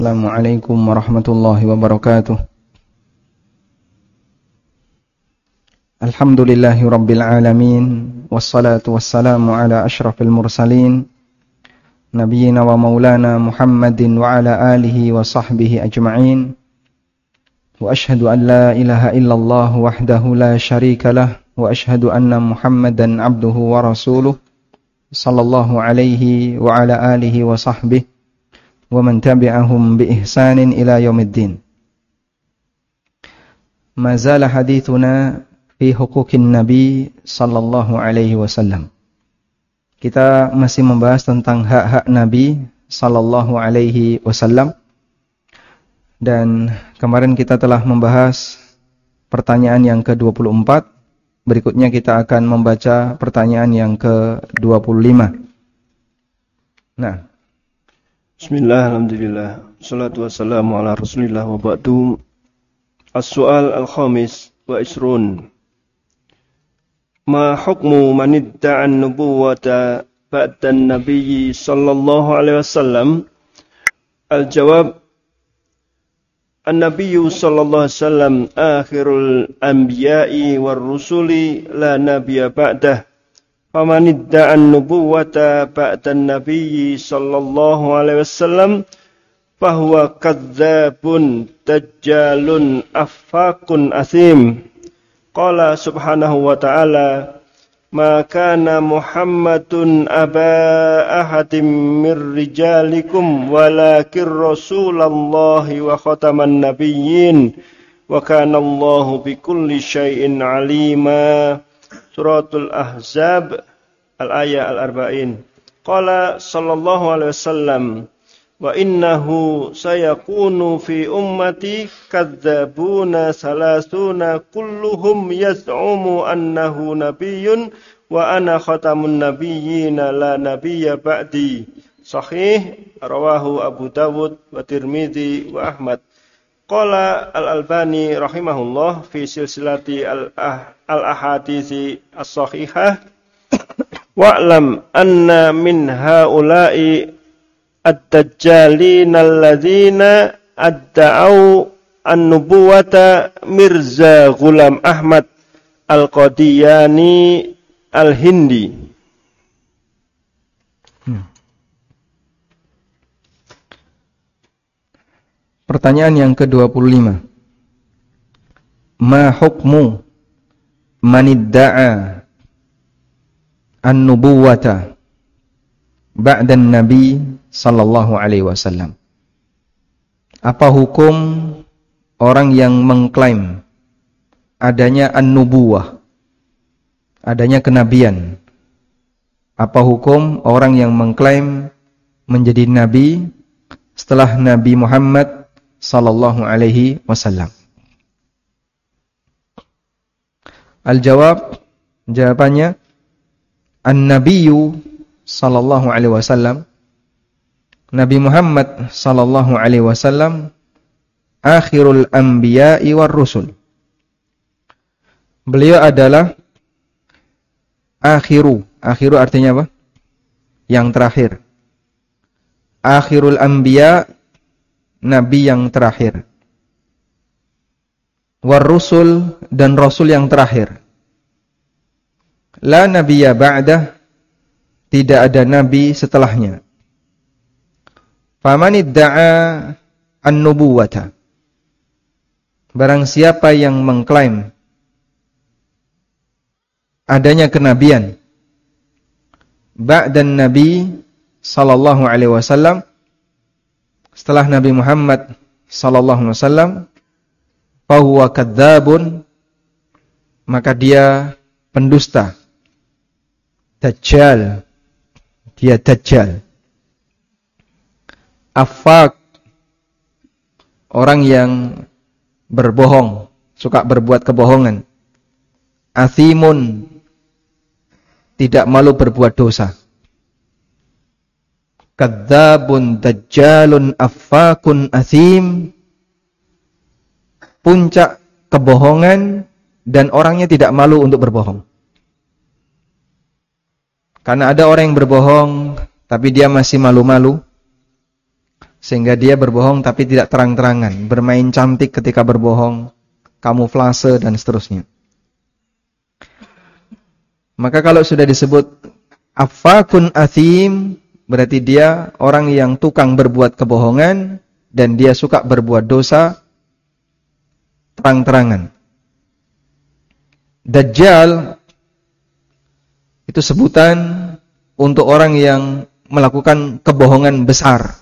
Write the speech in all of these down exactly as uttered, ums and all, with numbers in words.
Assalamualaikum warahmatullahi wabarakatuh. Alhamdulillahi rabbil alamin, wassalatu wassalamu ala ashrafil mursalin, nabiyyina wa maulana Muhammadin wa ala alihi wa sahbihi ajma'in. Wa ashhadu an la ilaha illallah wahdahu la syarika lah, wa ashhadu anna Muhammadan abduhu wa rasuluh, sallallahu alaihi wa ala alihi wa sahbihi wa man tabi'ahum bi ihsanin ila yaumiddin. Mazala hadithuna fi huquqin nabi sallallahu alaihi wasallam. Kita masih membahas tentang hak-hak nabi sallallahu alaihi wasallam. Dan kemarin kita telah membahas pertanyaan yang ke dua puluh empat. Berikutnya kita akan membaca pertanyaan yang ke dua puluh lima. Nah, Bismillah, alhamdulillah, salatu wassalamu ala rasulillah wa ba'du. As-su'al al-khamis wa isrun. Ma hukmu man idda'a an-nubuwwata ba'da an-nabiyyi sallallahu alaihi wasallam? Al-jawab, an-nabiyyu sallallahu alaihi wasallam akhirul anbiya'i war rusuli la nabiyya ba'dah. Faman idda'a an-nubuwwata ba'da an-nabiyyi sallallahu alaihi wasallam fahuwa kadzdzabun dajjalun affaqun athim. Qala subhanahu wa ta'ala, ma kana Muhammadun aba ahadim mir rijalikum walakin rasulallahi wa khataman nabiyyin wa kana Allahu bikulli syai'in alima. Suratul Ahzab al-ayah al-arba'in. Qala sallallahu alaihi wasallam, wa innahu sayakunu fi ummati kadzdzabuna salasuna kulluhum yaz'umu annahu nabiyyun wa ana khatamun nabiyyina la nabiyya ba'di. Sahih rawahu Abu Dawud wa Tirmidzi wa Ahmad. Qala Al-Albani rahimahullah fi silsilati al-ahadithi as-sahihah, wa'lam anna min haula'i ad-dajjalina alladzina adda'au an-nubuwata Mirza Ghulam Ahmad Al-Qadiyani Al-Hindi. hmm. Pertanyaan yang ke dua puluh lima. Ma hukmu man idda'a an-nubuwata ba'da an-nabi sallallahu alaihi wasallam? Apa hukum orang yang mengklaim adanya an-nubuwah, adanya kenabian? Apa hukum orang yang mengklaim menjadi nabi setelah Nabi Muhammad sallallahu alaihi wasallam? Al-jawab, jawabannya, an-nabiyyu sallallahu alaihi wasallam, Nabi Muhammad sallallahu alaihi wasallam, akhirul anbiya'i war rusul. Beliau adalah akhiru. Akhiru artinya apa? Yang terakhir. Akhirul anbiya', nabi yang terakhir. War rusul, dan rasul yang terakhir. La nabiyya ba'dah, tidak ada nabi setelahnya. Faman idda'a an-nubuwata, barang siapa yang mengklaim adanya kenabian ba'dan nabi sallallahu alaihi wasallam, setelah Nabi Muhammad sallallahu alaihi wasallam, fahuwa kadzdzabun, maka dia pendusta, dajjal, dia dajjal. Affaq, orang yang berbohong, suka berbuat kebohongan. Athimun, tidak malu berbuat dosa. Kadzdzabun dajjalun affaqun athim, puncak kebohongan dan orangnya tidak malu untuk berbohong. Karena ada orang yang berbohong tapi dia masih malu-malu, Sehingga dia berbohong tapi tidak terang-terangan, bermain cantik ketika berbohong, kamuflase dan seterusnya. Maka kalau sudah disebut affakun athim, berarti dia orang yang tukang berbuat kebohongan dan dia suka berbuat dosa terang-terangan. Dajjal itu sebutan untuk orang yang melakukan kebohongan besar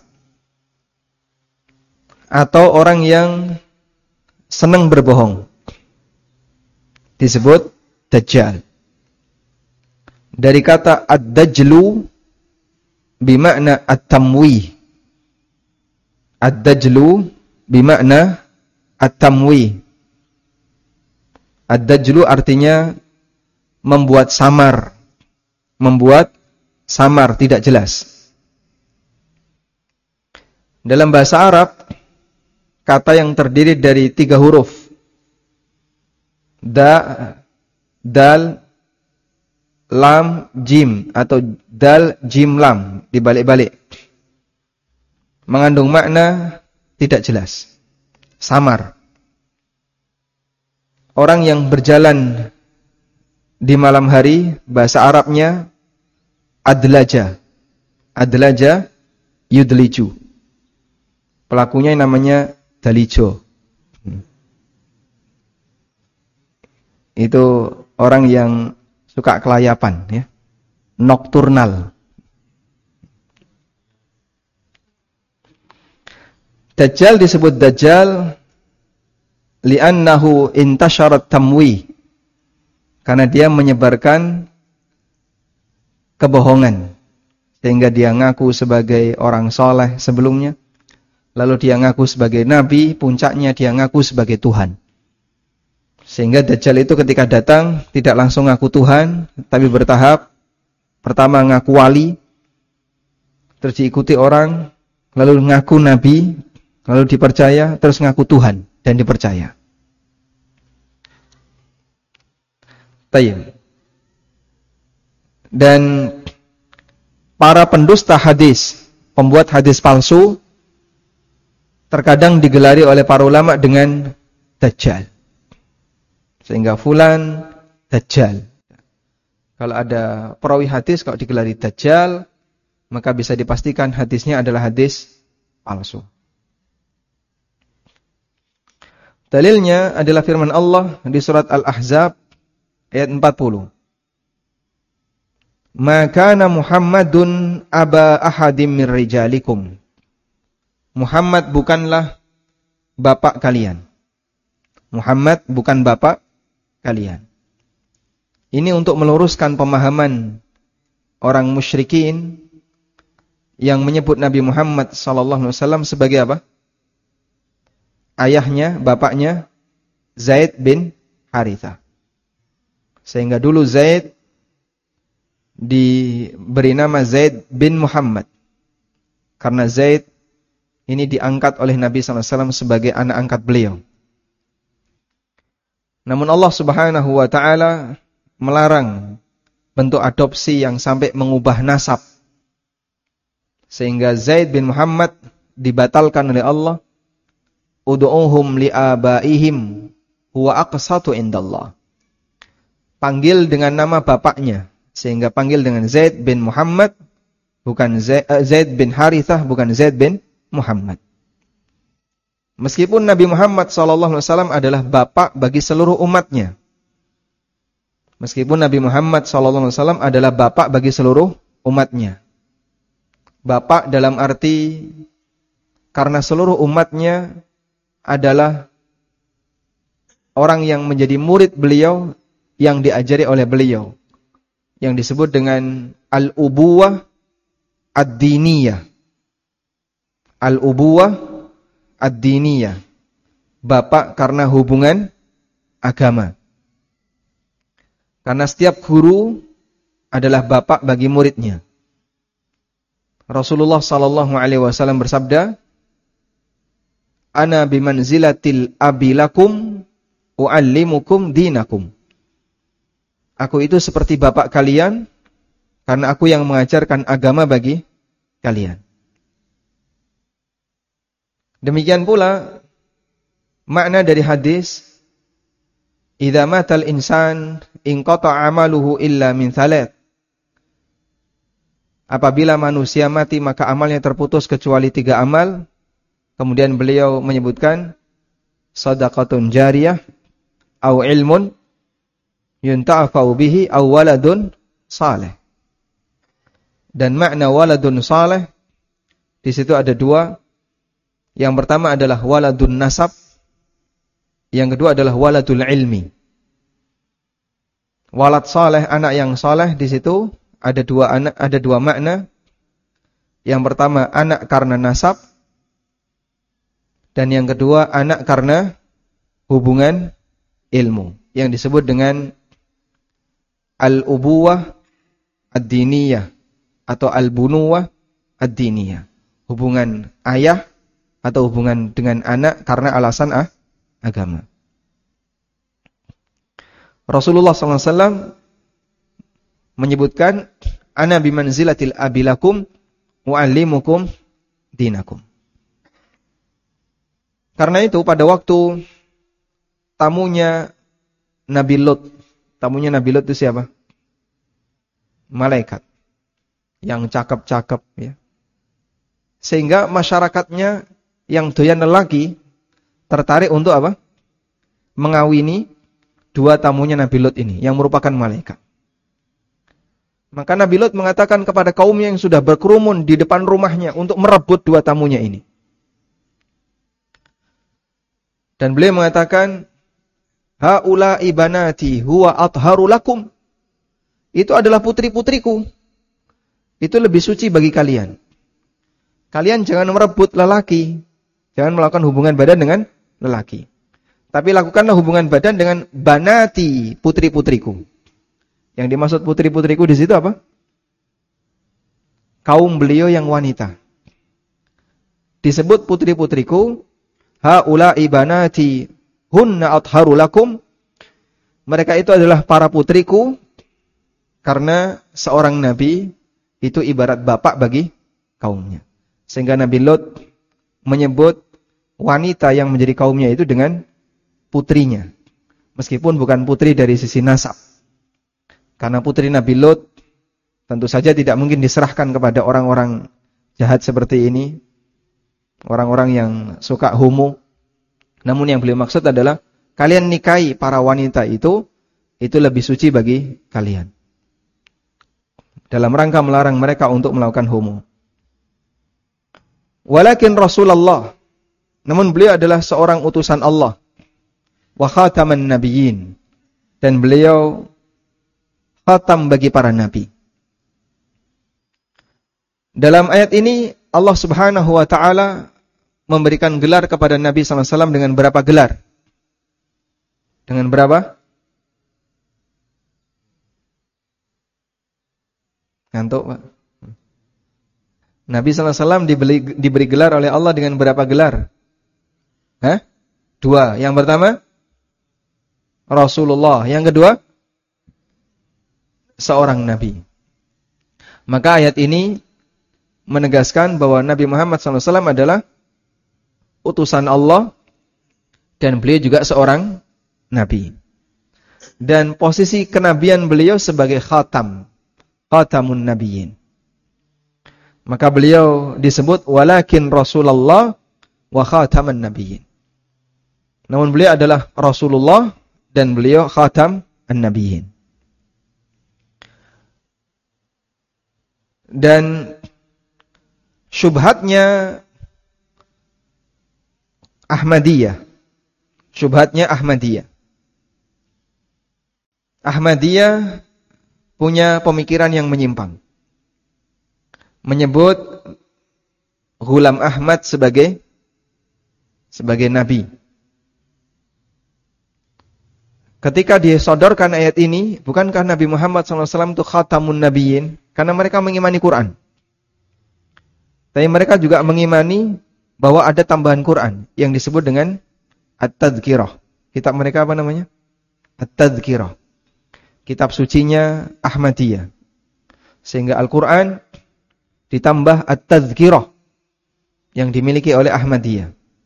atau orang yang senang berbohong, disebut Dajjal. Dari kata ad-dajlu bimakna at-tamwih. Ad-dajlu bimakna at-tamwih. Ad-dajlu artinya membuat samar. Membuat samar, tidak jelas. Dalam bahasa Arab, kata yang terdiri dari tiga huruf, da, dal, lam, jim, atau dal, jim, lam, dibalik-balik, mengandung makna tidak jelas, samar. Orang yang berjalan di malam hari, bahasa Arabnya adlaja. Adlaja yudliju. Pelakunya yang namanya dalijo. Itu orang yang suka kelayapan, ya. Nokturnal. Dajjal disebut Dajjal li'annahu intasharat tamwi, karena dia menyebarkan kebohongan, sehingga dia ngaku sebagai orang soleh sebelumnya, lalu dia ngaku sebagai nabi, puncaknya dia ngaku sebagai Tuhan. Sehingga Dajjal itu ketika datang tidak langsung ngaku Tuhan, tapi bertahap. Pertama ngaku wali, terus diikuti orang, lalu ngaku nabi, lalu dipercaya, terus ngaku Tuhan dan dipercaya. Tayyib. Dan para pendusta hadis, pembuat hadis palsu, terkadang digelari oleh para ulama dengan Dajjal. Sehingga fulan Dajjal. Kalau ada perawi hadis kalau digelari Dajjal, maka bisa dipastikan hadisnya adalah hadis palsu. Dalilnya adalah firman Allah di surat Al-Ahzab ayat empat puluh. Ma kana Muhammadun aba ahadim min rijalikum. Muhammad bukanlah bapak kalian. Muhammad bukan bapak kalian. Ini untuk meluruskan pemahaman orang musyrikin yang menyebut Nabi Muhammad sallallahu alaihi wasallam sebagai apa? Ayahnya, bapaknya Zaid bin Harithah. Sehingga dulu Zaid diberi nama Zaid bin Muhammad. Karena Zaid ini diangkat oleh Nabi sallallahu alaihi wasallam sebagai anak angkat beliau. Namun Allah Subhanahu wa taala melarang bentuk adopsi yang sampai mengubah nasab. Sehingga Zaid bin Muhammad dibatalkan oleh Allah. Ud'uhum li'abaihim huwa aqsatu indallah. Panggil dengan nama bapaknya. Sehingga panggil dengan Zaid bin Muhammad, bukan Zaid, uh, Zaid bin Harithah, bukan Zaid bin Muhammad. Meskipun Nabi Muhammad sallallahu alaihi wasallam adalah bapak bagi seluruh umatnya. Meskipun Nabi Muhammad sallallahu alaihi wasallam adalah bapak bagi seluruh umatnya. Bapak dalam arti karena seluruh umatnya adalah orang yang menjadi murid beliau, yang diajari oleh beliau, yang disebut dengan al-ubuwah ad-diniyah. Al-ubuwah ad-diniyah. Bapak karena hubungan agama. Karena setiap guru adalah bapak bagi muridnya. Rasulullah sallallahu alaihi wasallam bersabda, "Ana bimanzilatil abilakum u'allimukum dinakum." Aku itu seperti bapak kalian karena aku yang mengajarkan agama bagi kalian. Demikian pula makna dari hadis, idza matal insan inqata amaluhu illa min thalath. Apabila manusia mati maka amalnya terputus kecuali tiga amal. Kemudian beliau menyebutkan shadaqatun jariyah au ilmun yunta'afau bihi au waladun saleh. Dan makna waladun saleh di situ ada dua. Yang pertama adalah waladun nasab, yang kedua adalah waladul ilmi. Walad saleh, anak yang saleh, di situ ada dua anak, ada dua makna. Yang pertama anak karena nasab, dan yang kedua anak karena hubungan ilmu, yang disebut dengan al-ubuwah ad-diniyah atau al-bunuwah ad-diniyah. Hubungan ayah atau hubungan dengan anak karena alasan ah, agama. Rasulullah sallallahu alaihi wasallam menyebutkan ana bimanzilatil abilakum wa'allimukum dinakum. Karena itu pada waktu tamunya Nabi Lut, tamunya Nabi Lut itu siapa? Malaikat yang cakep-cakep ya. Sehingga masyarakatnya yang doyan lelaki tertarik untuk apa? Mengawini dua tamunya Nabi Lut ini yang merupakan malaikat. Maka Nabi Lut mengatakan kepada kaumnya yang sudah berkerumun di depan rumahnya untuk merebut dua tamunya ini. Dan beliau mengatakan, haula ibanati huwa atharu lakum. Itu adalah putri-putriku. Itu lebih suci bagi kalian. Kalian jangan merebut lelaki. Jangan melakukan hubungan badan dengan lelaki. Tapi lakukanlah hubungan badan dengan banati, putri-putriku. Yang dimaksud putri-putriku di situ apa? Kaum beliau yang wanita. Disebut putri-putriku, haula ibanati hunna atharu lakum. Mereka itu adalah para putriku, karena seorang nabi itu ibarat bapak bagi kaumnya. Sehingga Nabi Lut menyebut wanita yang menjadi kaumnya itu dengan putrinya. Meskipun bukan putri dari sisi nasab. Karena putri Nabi Lut tentu saja tidak mungkin diserahkan kepada orang-orang jahat seperti ini. Orang-orang yang suka homo. Namun yang beliau maksud adalah kalian nikahi para wanita itu, itu lebih suci bagi kalian. Dalam rangka melarang mereka untuk melakukan homo. Walakin Rasulullah, namun beliau adalah seorang utusan Allah. Wa khataman nabiyyin, dan beliau khatam bagi para nabi. Dalam ayat ini Allah Subhanahu wa taala memberikan gelar kepada Nabi sallallahu alaihi wasallam dengan berapa gelar? Dengan berapa? Ngantuk, Pak? Nabi sallallahu alaihi wasallam diberi, diberi gelar oleh Allah dengan berapa gelar? Hah? Dua. Yang pertama Rasulullah, yang kedua seorang nabi. Maka ayat ini menegaskan bahwa Nabi Muhammad sallallahu alaihi wasallam adalah utusan Allah dan beliau juga seorang nabi. Dan posisi kenabian beliau sebagai khatam, khatamun nabiyyin. Maka beliau disebut walakin Rasulullah wa khataman nabiyyin. Namun beliau adalah Rasulullah dan beliau khatam an-nabiyyin. Dan syubhatnya Ahmadiyah. Syubhatnya Ahmadiyah. Ahmadiyah punya pemikiran yang menyimpang. Menyebut Ghulam Ahmad sebagai sebagai nabi. Ketika disodorkan ayat ini, bukankah Nabi Muhammad sallallahu alaihi wasallam itu khatamun nabiyyin? Karena mereka mengimani Quran. Tapi mereka juga mengimani bahwa ada tambahan Quran yang disebut dengan At-Tadhkirah. Kitab mereka apa namanya? At-Tadhkirah. Kitab sucinya Ahmadiyah. Sehingga Al-Quran ditambah At-Tadhkirah yang dimiliki oleh Ahmadiyah.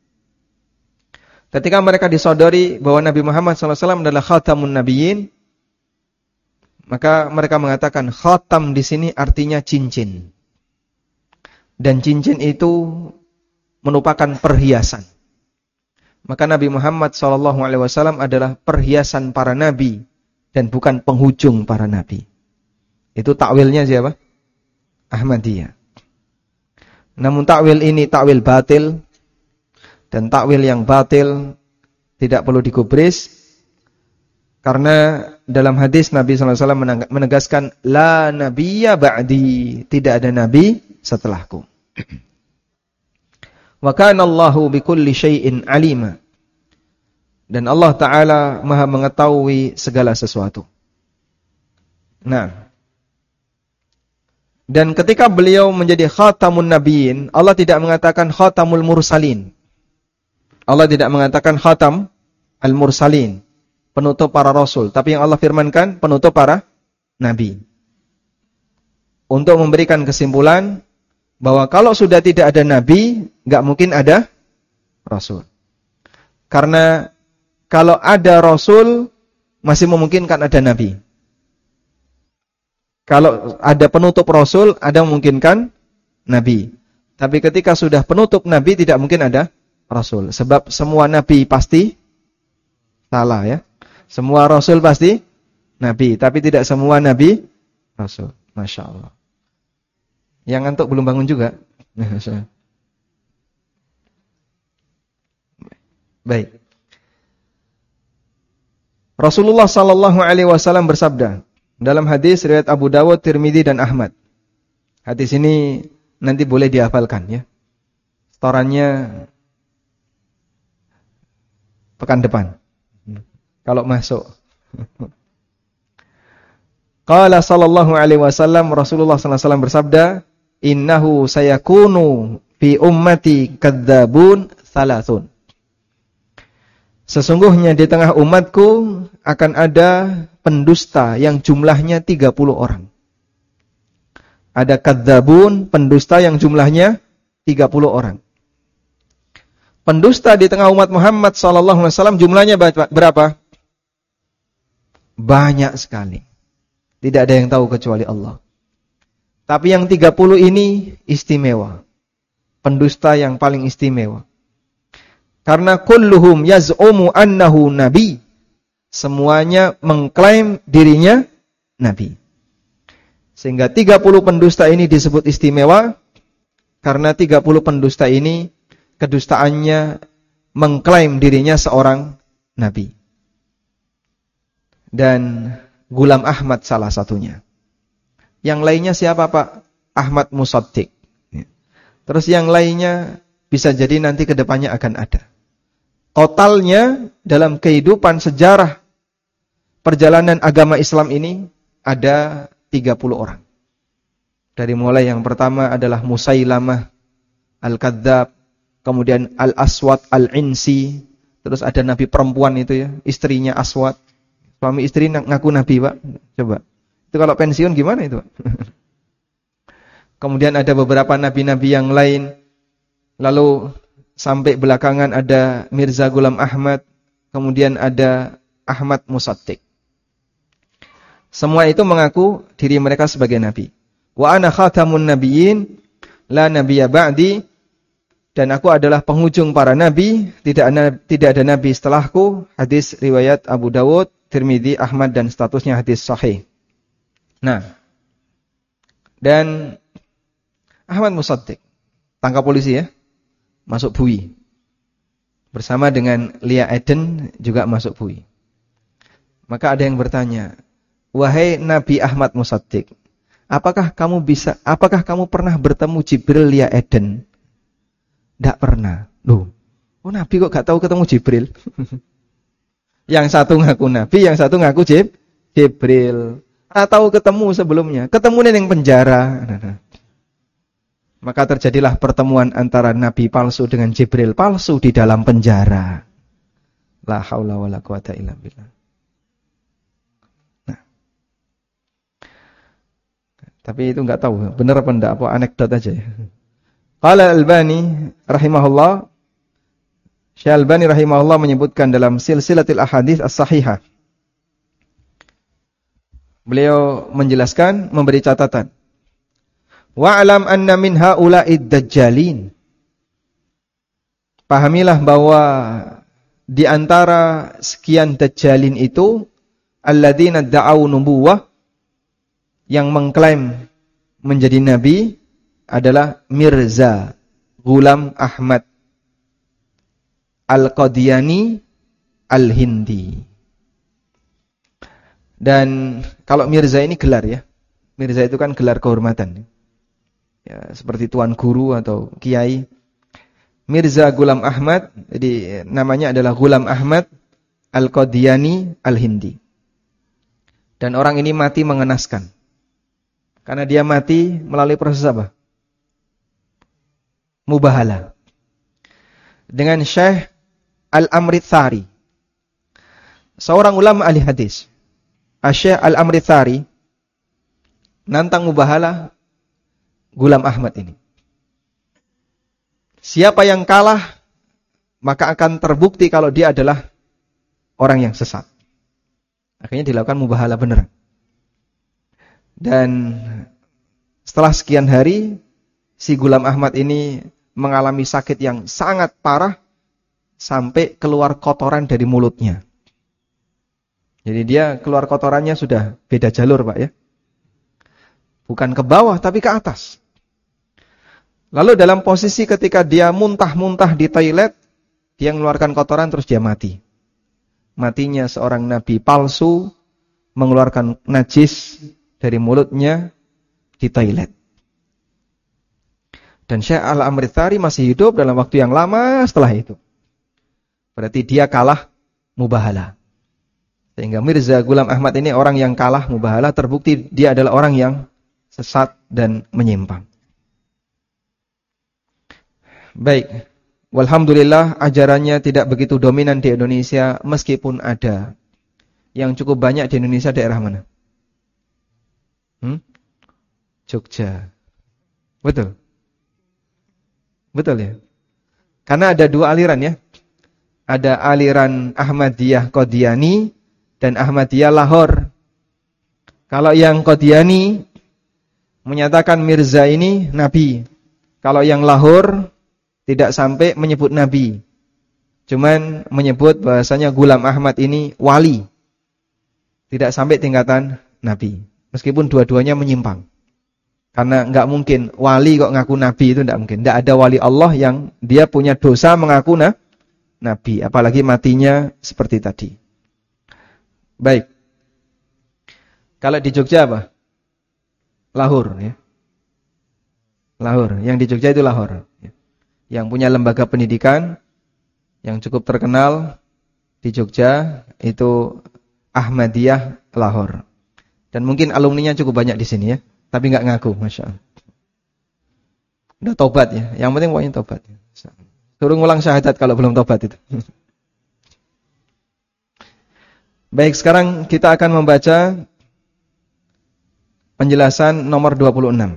Ketika mereka disodori bahwa Nabi Muhammad shallallahu alaihi wasallam adalah khatamun nabiyyin, maka mereka mengatakan khatam di sini artinya cincin. Dan cincin itu merupakan perhiasan. Maka Nabi Muhammad shallallahu alaihi wasallam adalah perhiasan para nabi dan bukan penghujung para nabi. Itu takwilnya siapa? Ahmadiyah. Namun takwil ini takwil batil, dan takwil yang batil tidak perlu digubris, karena dalam hadis Nabi shallallahu alaihi wasallam menegaskan la nabiyya ba'di, tidak ada nabi setelahku. Wa kana Allahu bikulli syai'in alima, dan Allah Ta'ala maha mengetahui segala sesuatu. Nah, dan ketika beliau menjadi khatamun nabiyyin, Allah tidak mengatakan khatamul mursalin. Allah tidak mengatakan khatam al-mursalin, penutup para rasul, tapi yang Allah firmankan penutup para nabi. Untuk memberikan kesimpulan bahwa kalau sudah tidak ada nabi, enggak mungkin ada rasul. Karena kalau ada rasul, masih memungkinkan ada nabi. Kalau ada penutup rasul, ada memungkinkan nabi. Tapi ketika sudah penutup nabi, tidak mungkin ada rasul. Sebab semua nabi pasti salah ya. Semua rasul pasti nabi, tapi tidak semua nabi rasul. Masya Allah. Yang ngantuk belum bangun juga. Baik. Rasulullah sallallahu alaihi wasallam bersabda dalam hadis riwayat Abu Dawud, Tirmidzi dan Ahmad. Hadis ini nanti boleh dihafalkan ya. Setorannya pekan depan. Kalau masuk. Qala sallallahu alaihi wasallam, Rasulullah sallallahu alaihi wasallam bersabda, "Innahu sayakunu fi ummati kadzabun salasun." Sesungguhnya di tengah umatku akan ada pendusta yang jumlahnya tiga puluh orang. Ada kadzabun, pendusta yang jumlahnya tiga puluh orang. Pendusta di tengah umat Muhammad sallallahu alaihi wasallam jumlahnya berapa? Banyak sekali. Tidak ada yang tahu kecuali Allah. Tapi yang tiga puluh ini istimewa. Pendusta yang paling istimewa. Karena kulluhum yaz'umu annahu nabi. Semuanya mengklaim dirinya nabi. Sehingga tiga puluh pendusta ini disebut istimewa. Karena tiga puluh pendusta ini kedustaannya mengklaim dirinya seorang nabi. Dan Gulam Ahmad salah satunya. Yang lainnya siapa Pak? Ahmad Musaddiq. Terus yang lainnya bisa jadi nanti ke depannya akan ada. Totalnya dalam kehidupan sejarah perjalanan agama Islam ini ada tiga puluh orang. Dari mulai yang pertama adalah Musailamah Al-Kadzab, kemudian Al-Aswad Al-Insi, terus ada nabi perempuan itu ya, istrinya Aswad. Suami istri ngaku nabi, Pak. Coba. Itu kalau pensiun gimana itu, Pak? Kemudian ada beberapa nabi-nabi yang lain. Lalu sampai belakangan ada Mirza Ghulam Ahmad, kemudian ada Ahmad Musaddiq. Semua itu mengaku diri mereka sebagai nabi. Wa ana khatamun nabiyyin la nabiyya ba'di, dan aku adalah penghujung para nabi, tidak ada, tidak ada nabi setelahku. Hadis riwayat Abu Dawud, Tirmidzi, Ahmad dan statusnya hadis sahih. Nah, dan Ahmad Musaddiq tangkap polisi ya, masuk bui. Bersama dengan Lia Eden juga masuk bui. Maka ada yang bertanya, "Wahai Nabi Ahmad Musaddiq, apakah kamu bisa apakah kamu pernah bertemu Jibril Lia Eden?" Tidak pernah. Loh, oh Nabi kok gak tahu ketemu Jibril? Yang satu ngaku Nabi, yang satu ngaku Jib, Jibril. Tak tahu ketemu sebelumnya. Ketemu yang penjara. Nah, nah. Maka terjadilah pertemuan antara Nabi palsu dengan Jibril palsu di dalam penjara. La haula wala quwata illa billah. Nah. Tapi itu enggak tahu benar apa enggak, apa anekdot aja ya. Qala Al-Albani rahimahullah, Syekh Albani rahimahullah menyebutkan dalam silsilatul ahadits as-sahihah. Beliau menjelaskan, memberi catatan. Wa'lam anna min haula'id dajjalin. Pahamilah bahwa di antara sekian dajjalin itu alladzina da'au nubuwah, yang mengklaim menjadi nabi adalah Mirza Ghulam Ahmad Al-Qadiani Al-Hindi. Dan kalau Mirza ini gelar ya. Mirza itu kan gelar kehormatan. Ya, seperti tuan guru atau kiai. Mirza Ghulam Ahmad, jadi namanya adalah Ghulam Ahmad Al-Qadiani Al-Hindi. Dan orang ini mati mengenaskan. Karena dia mati melalui proses apa? Mubahala. Dengan Syekh Al-Amritsari, seorang ulama ahli hadis. Syekh Al-Amritsari nantang mubahala Ghulam Ahmad ini. Siapa yang kalah, maka akan terbukti kalau dia adalah orang yang sesat. Akhirnya dilakukan mubahala beneran. Dan setelah sekian hari, si Ghulam Ahmad ini mengalami sakit yang sangat parah, sampai keluar kotoran dari mulutnya. Jadi dia keluar kotorannya sudah beda jalur, Pak ya. Bukan ke bawah, tapi ke atas. Lalu dalam posisi ketika dia muntah-muntah di toilet, dia mengeluarkan kotoran terus dia mati. Matinya seorang nabi palsu, mengeluarkan najis dari mulutnya di toilet. Dan Syekh Al-Amritsari masih hidup dalam waktu yang lama setelah itu. Berarti dia kalah mubahala. Sehingga Mirza Ghulam Ahmad ini orang yang kalah mubahala, terbukti dia adalah orang yang sesat dan menyimpang. Baik, walhamdulillah ajarannya tidak begitu dominan di Indonesia, meskipun ada. Yang cukup banyak di Indonesia daerah mana? Hmm? Jogja. Betul? Betul ya? Karena ada dua aliran ya. Ada aliran Ahmadiyah Qadiani dan Ahmadiyah Lahore. Kalau yang Qadiani menyatakan Mirza ini nabi. Kalau yang Lahore tidak sampai menyebut nabi. Cuman menyebut bahasanya Ghulam Ahmad ini wali. Tidak sampai tingkatan nabi. Meskipun dua-duanya menyimpang. Karena enggak mungkin wali kok ngaku nabi, itu enggak mungkin. Enggak ada wali Allah yang dia punya dosa mengaku na, nabi, apalagi matinya seperti tadi. Baik. Kalau di Jogja apa? Lahore ya. Lahore, yang di Jogja itu Lahore ya. Yang punya lembaga pendidikan yang cukup terkenal di Jogja itu Ahmadiyah Lahore. Dan mungkin alumninya cukup banyak di sini ya. Tapi enggak ngaku, Masya Allah. Udah tobat ya. Yang penting pokoknya tobat. Suruh ngulang syahadat kalau belum tobat itu. Baik, sekarang kita akan membaca penjelasan nomor dua puluh enam.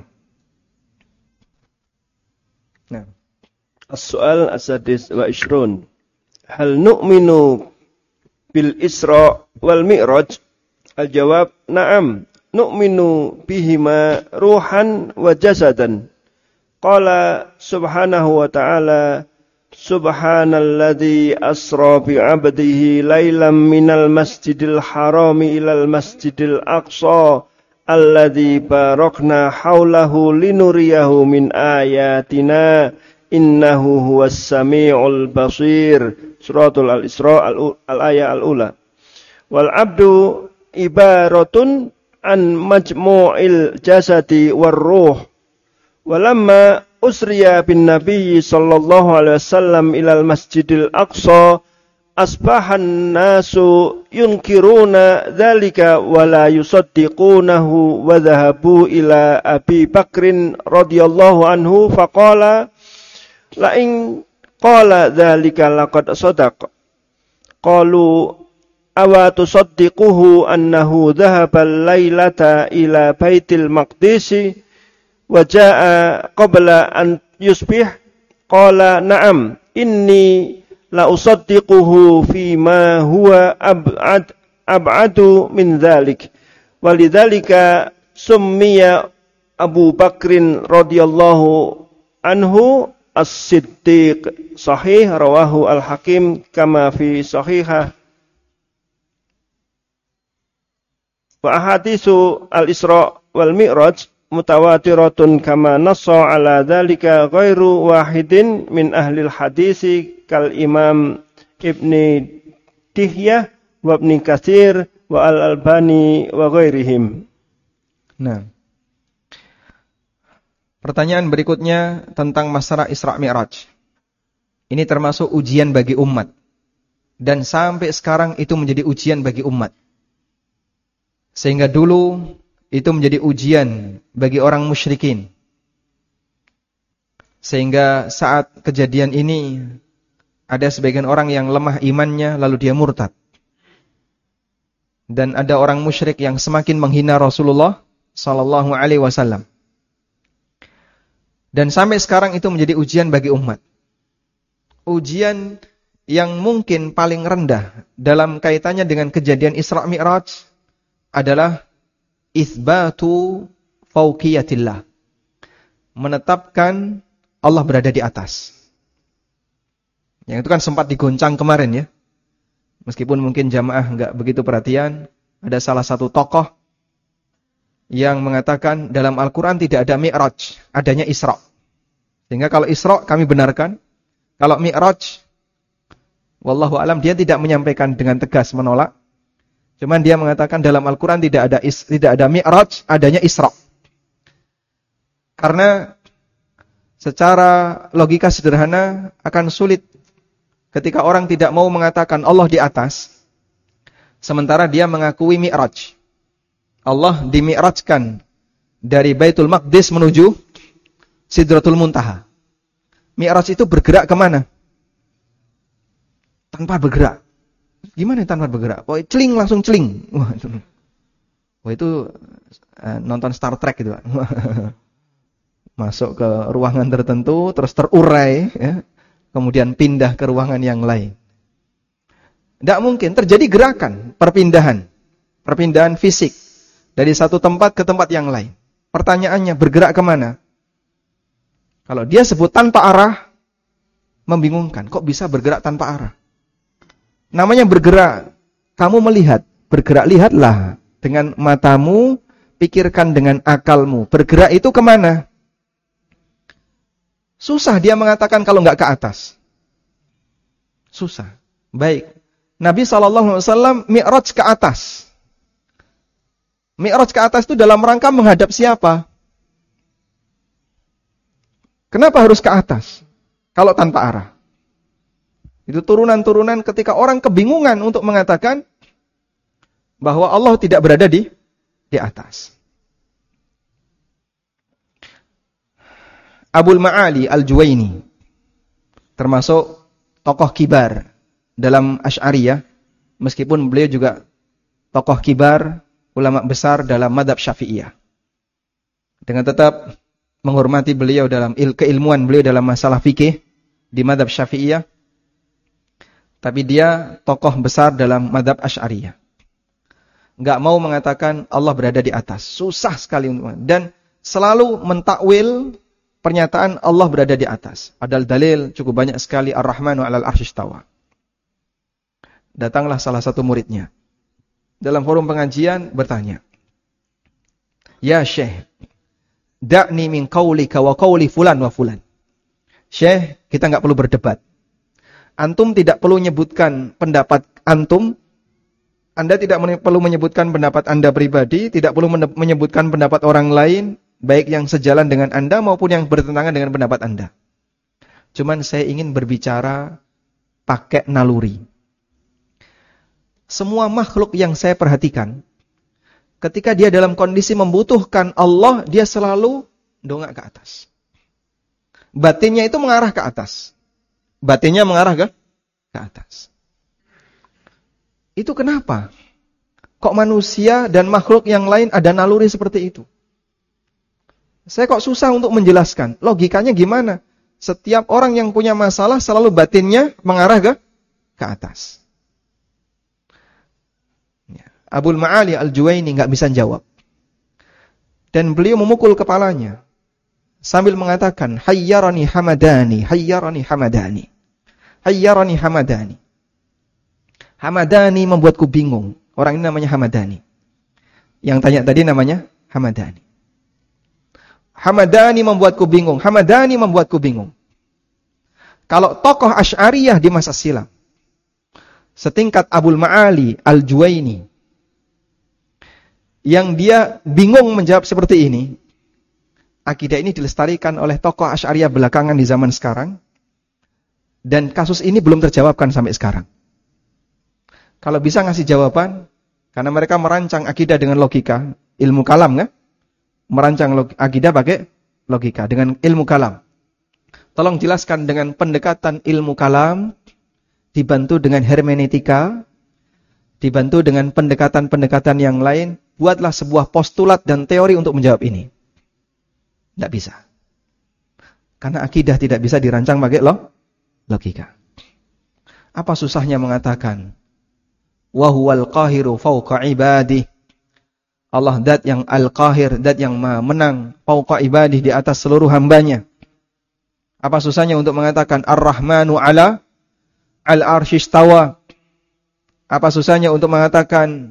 Nah. As-soal as-sadis wa ishrun. Hal nu'minu bil Isra wal Mi'raj? Al-jawab, na'am. Nu'minu bihima ruhan wa jasadan. Qala subhanahu wa ta'ala, subhanalladzi asra bi'abdihi laylam minal masjidil harami ilal masjidil aqsa alladzi barakna haulahu linuriyahu min ayatina innahu huwas sami'ul basir. Suratul Al-Isra al-ayah al-ula. Wal abdu ibaratun an majmu'il jasadi war ruh. Walamma usriya bin nabiyyi sallallahu alaihi wasallam ilal masjidil aqsa asbahan nasu yunkiruna dzalika wa la yusaddiqunahu wa dhahabu ila Abi Bakrin radhiyallahu anhu faqala la in qala dzalika laqad sadaqa. Qalu awa tusaddiquhu annahu dhahaba al-lailata ila baitil maqdisi wa jaa qabla an yusbih? Qala na'am inni la usaddiquhu fi ma huwa ab'ad ab'adu min dzalik. Walidzalika summiya Abu Bakrin radhiyallahu anhu as-Siddiq. Sahih rawahu Al-Hakim kama fi sahihah. Wa ahaditsu al-Isra wal Mi'raj mutawatiratun kama nassa ala dzalika ghairu wahidin min ahli al-hadisi kal Imam Ibni Dihyah wa Ibni Katsir wa Al-Albani wa ghairihim. Nah, pertanyaan berikutnya tentang masalah Isra Mi'raj. Ini termasuk ujian bagi umat. Dan sampai sekarang itu menjadi ujian bagi umat. Sehingga dulu itu menjadi ujian bagi orang musyrikin. Sehingga saat kejadian ini ada sebagian orang yang lemah imannya lalu dia murtad. Dan ada orang musyrik yang semakin menghina Rasulullah sallallahu alaihi wasallam. Dan sampai sekarang itu menjadi ujian bagi umat. Ujian yang mungkin paling rendah dalam kaitannya dengan kejadian Isra Mi'raj adalah itsbatu fauqiyatillah. Menetapkan Allah berada di atas. Yang itu kan sempat digoncang kemarin ya. Meskipun mungkin jamaah enggak begitu perhatian, ada salah satu tokoh yang mengatakan dalam Al-Quran tidak ada Mi'raj, adanya Isra. Sehingga kalau Isra kami benarkan, kalau Mi'raj, wallahu alam dia tidak menyampaikan dengan tegas menolak. Cuman dia mengatakan dalam Al-Quran tidak ada is, tidak ada Mi'raj, adanya Isra. Karena secara logika sederhana akan sulit ketika orang tidak mau mengatakan Allah di atas, sementara dia mengakui Mi'raj. Allah dimi'rajkan dari Baitul Maqdis menuju Sidratul Muntaha. Mi'raj itu bergerak kemana? Tanpa bergerak. Gimana tanpa bergerak? Oh, celing langsung celing. Wah, itu, wah, itu uh, nonton Star Trek gitu. Masuk ke ruangan tertentu, terus terurai, ya, kemudian pindah ke ruangan yang lain. Tidak mungkin, terjadi gerakan, perpindahan. Perpindahan fisik. Dari satu tempat ke tempat yang lain. Pertanyaannya, bergerak kemana? Kalau dia sebut tanpa arah, membingungkan. Kok bisa bergerak tanpa arah? Namanya bergerak. Kamu melihat. Bergerak, lihatlah. Dengan matamu, pikirkan dengan akalmu. Bergerak itu kemana? Susah dia mengatakan kalau nggak ke atas. Susah. Baik. Nabi shallallahu alaihi wasallam mi'raj ke atas. Mi'raj ke atas itu dalam rangka menghadap siapa? Kenapa harus ke atas? Kalau tanpa arah. Itu turunan-turunan ketika orang kebingungan untuk mengatakan bahwa Allah tidak berada di di atas. Abul Ma'ali Al-Juwaini termasuk tokoh kibar dalam Asy'ariyah, meskipun beliau juga tokoh kibar, ulama besar dalam mazhab Syafi'iyah. Dengan tetap menghormati beliau dalam il keilmuan beliau dalam masalah fikih di mazhab Syafi'iyah, tapi dia tokoh besar dalam mazhab Asy'ariyah. Enggak mau mengatakan Allah berada di atas. Susah sekali dan selalu mentakwil pernyataan Allah berada di atas. Padahal dalil cukup banyak sekali Ar-Rahmanu 'alal 'arsy istawa. Datanglah salah satu muridnya. Dalam forum pengajian bertanya, "Ya Syekh, da'ni min qaulika wa qauli fulan wa fulan." Syekh, kita enggak perlu berdebat. Antum tidak perlu menyebutkan pendapat antum. Anda tidak perlu menyebutkan pendapat Anda pribadi, tidak perlu menyebutkan pendapat orang lain, baik yang sejalan dengan Anda maupun yang bertentangan dengan pendapat Anda. Cuman saya ingin berbicara pakai naluri. Semua makhluk yang saya perhatikan, ketika dia dalam kondisi membutuhkan Allah, dia selalu dongak ke atas. Batinnya itu mengarah ke atas. Batinnya mengarah ke, ke atas. Itu kenapa? Kok manusia dan makhluk yang lain ada naluri seperti itu? Saya kok susah untuk menjelaskan. Logikanya gimana? Setiap orang yang punya masalah selalu batinnya mengarah ke ke atas. Abul Ma'ali Al-Juwaini enggak bisa jawab. Dan beliau memukul kepalanya sambil mengatakan, "Hayyarani hamadani, hayyarani hamadani. Hayyarani hamadani." Hamadani membuatku bingung. Orang ini namanya Hamadani. Yang tanya tadi namanya Hamadani. Hamadani membuatku bingung. Hamadani membuatku bingung. Kalau tokoh Asy'ariyah di masa silam, setingkat Abul Ma'ali Al-Juwaini, yang dia bingung menjawab seperti ini, akidah ini dilestarikan oleh tokoh Asy'ariyah belakangan di zaman sekarang, dan kasus ini belum terjawabkan sampai sekarang. Kalau bisa ngasih jawaban, karena mereka merancang akidah dengan logika, ilmu kalam kan? Merancang log- akidah pakai logika dengan ilmu kalam. Tolong jelaskan dengan pendekatan ilmu kalam, dibantu dengan hermeneutika, dibantu dengan pendekatan-pendekatan yang lain, buatlah sebuah postulat dan teori untuk menjawab ini. Tidak bisa. Karena akidah tidak bisa dirancang pakai lo- logika. Apa susahnya mengatakan, wa huwal qahiru fawqa ibadih. Allah zat yang al-qahir, zat yang maha menang, fawqa ibadih, di atas seluruh hambanya. Apa susahnya untuk mengatakan ar-rahmanu ala al-arsy istawa? Apa susahnya untuk mengatakan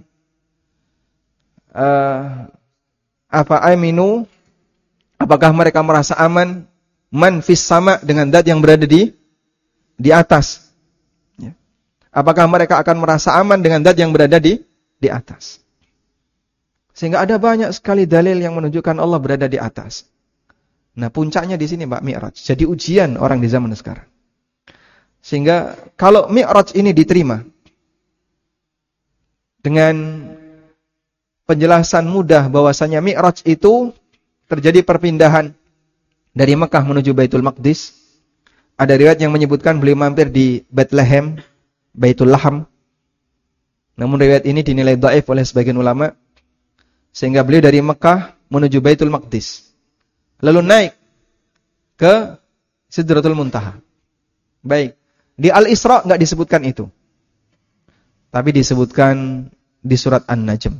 uh, apa aminu, apakah mereka merasa aman, man fis sama, dengan zat yang berada di di atas? Ya. Apakah mereka akan merasa aman dengan zat yang berada di di atas? Sehingga ada banyak sekali dalil yang menunjukkan Allah berada di atas. Nah, puncaknya di sini Mbak Mi'raj. Jadi ujian orang di zaman sekarang. Sehingga kalau Mi'raj ini diterima dengan penjelasan mudah bahwasanya Mi'raj itu terjadi perpindahan dari Mekah menuju Baitul Maqdis. Ada riwayat yang menyebutkan beliau mampir di Bethlehem, Baitul Laham. Namun riwayat ini dinilai dhaif oleh sebagian ulama. Sehingga beliau dari Mekah menuju Baitul Maqdis. Lalu naik ke Sidratul Muntaha. Baik. Di Al-Isra enggak disebutkan itu. Tapi disebutkan di surat An-Najm.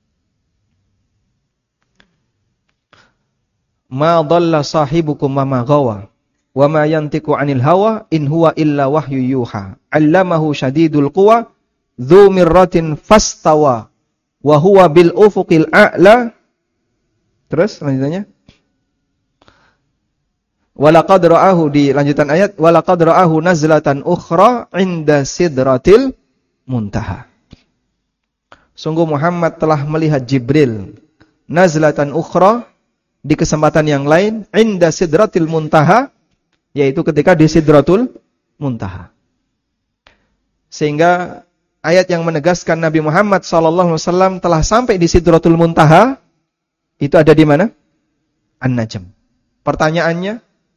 Ma dhalla sahibukum wa ma ghawa wa ma yantiqu 'anil hawa in huwa illa wahyu yuha. 'Allamahu syadidul quwa dzu mirratin fastawa wa huwa bil ufuqil a'la. Terus lanjutannya. Walaqad ra'ahu, di lanjutan ayat, walaqad ra'ahu nazlatan ukhra 'inda sidratil muntaha. Sungguh Muhammad telah melihat Jibril nazlatan ukhra, di kesempatan yang lain, 'inda sidratil muntaha, yaitu ketika di Sidratul Muntaha. Sehingga ayat yang menegaskan Nabi Muhammad sallallahu alaihi wasallam telah sampai di Sidratul Muntaha itu ada di mana? An-Najm. Pertanyaannya,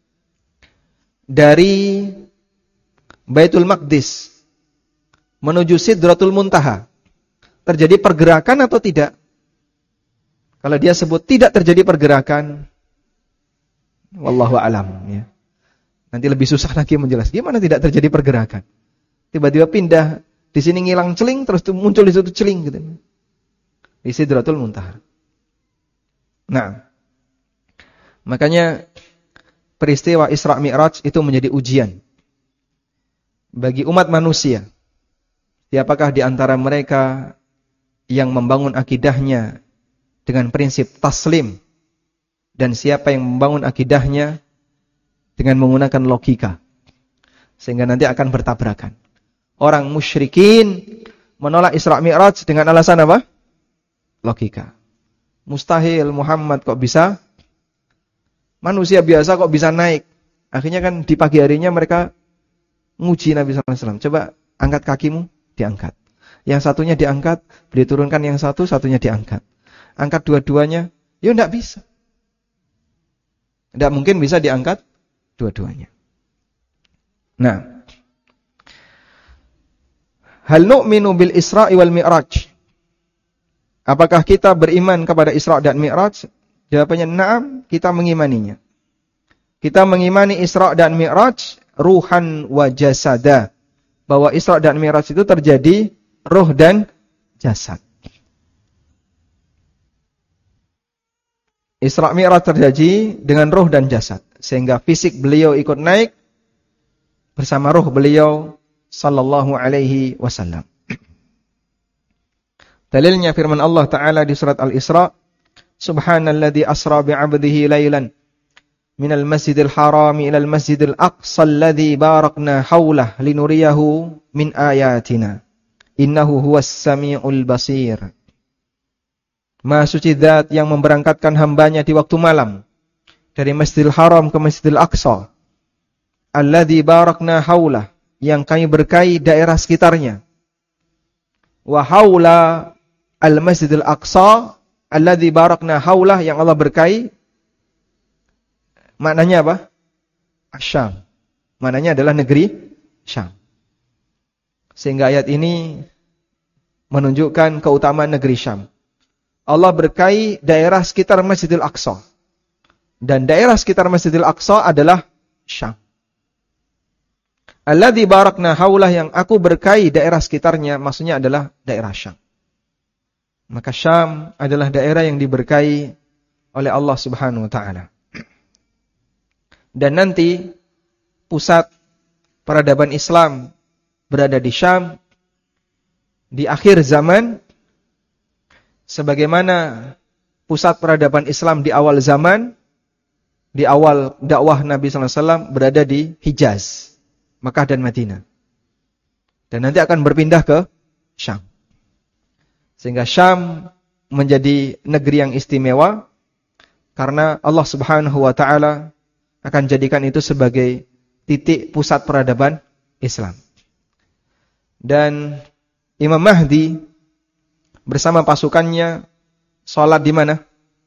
dari Baitul Maqdis menuju Sidratul Muntaha terjadi pergerakan atau tidak? Kalau dia sebut tidak terjadi pergerakan, wallahu alam, ya. Nanti lebih susah lagi menjelaskan gimana tidak terjadi pergerakan. Tiba-tiba pindah, di sini ngilang celing, terus muncul di situ celing gitu. Di Sidratul Muntaha. Nah, makanya peristiwa Isra Mi'raj itu menjadi ujian bagi umat manusia. Siapakah di antara mereka yang membangun akidahnya dengan prinsip taslim, dan siapa yang membangun akidahnya dengan menggunakan logika, sehingga nanti akan bertabrakan. Orang musyrikin menolak Isra Mi'raj dengan alasan apa? Logika. Mustahil Muhammad kok bisa, manusia biasa kok bisa naik. Akhirnya kan di pagi harinya mereka nguji Nabi sallallahu alaihi wasallam. Coba angkat kakimu, diangkat. Yang satunya diangkat, beliau turunkan yang satu, satunya diangkat. Angkat dua-duanya, ya enggak bisa. Enggak mungkin bisa diangkat dua-duanya. Nah, hal nu'minu bil Isra'i wal Mi'raj? Apakah kita beriman kepada Isra dan Mi'raj? Jawabannya na'am, kita mengimaninya. kita mengimani Isra dan Mi'raj ruhan wa jasada. Bahwa Isra dan Mi'raj itu terjadi ruh dan jasad. Isra Mi'raj terjadi dengan ruh dan jasad. Sehingga fisik beliau ikut naik bersama ruh beliau sallallahu alaihi wasallam. Dalilnya firman Allah Ta'ala di surat Al-Isra, Subhanalladzi asra bi'abdihi laylan minal masjidil harami ilal masjidil aqsa alladzi barakna haulah linuriyahu min ayatina. Innahu huwas sami'ul basir. Maha suci zat yang memberangkatkan hambanya di waktu malam dari Masjidil Haram ke Masjidil Aqsa. Alladzi barakna haulah, yang kami berkahi daerah sekitarnya. Wa haula al-Masjidil Aqsa alladzi barakna haulah, yang Allah berkahi. Maknanya apa? Asyam. Maknanya adalah negeri Syam. Sehingga ayat ini menunjukkan keutamaan negeri Syam. Allah berkahi daerah sekitar Masjidil Aqsa. Dan daerah sekitar Masjidil Aqsa adalah Syam. Alladzi barakna haulah, yang aku berkahi daerah sekitarnya, maksudnya adalah daerah Syam. Maka Syam adalah daerah yang diberkahi oleh Allah Subhanahu wa taala. Dan nanti pusat peradaban Islam berada di Syam di akhir zaman, sebagaimana pusat peradaban Islam di awal zaman, di awal dakwah Nabi sallallahu alaihi wasallam berada di Hijaz, Makkah dan Madinah. Dan nanti akan berpindah ke Syam. Sehingga Syam menjadi negeri yang istimewa karena Allah Subhanahu wa taala akan jadikan itu sebagai titik pusat peradaban Islam. Dan Imam Mahdi bersama pasukannya sholat di mana?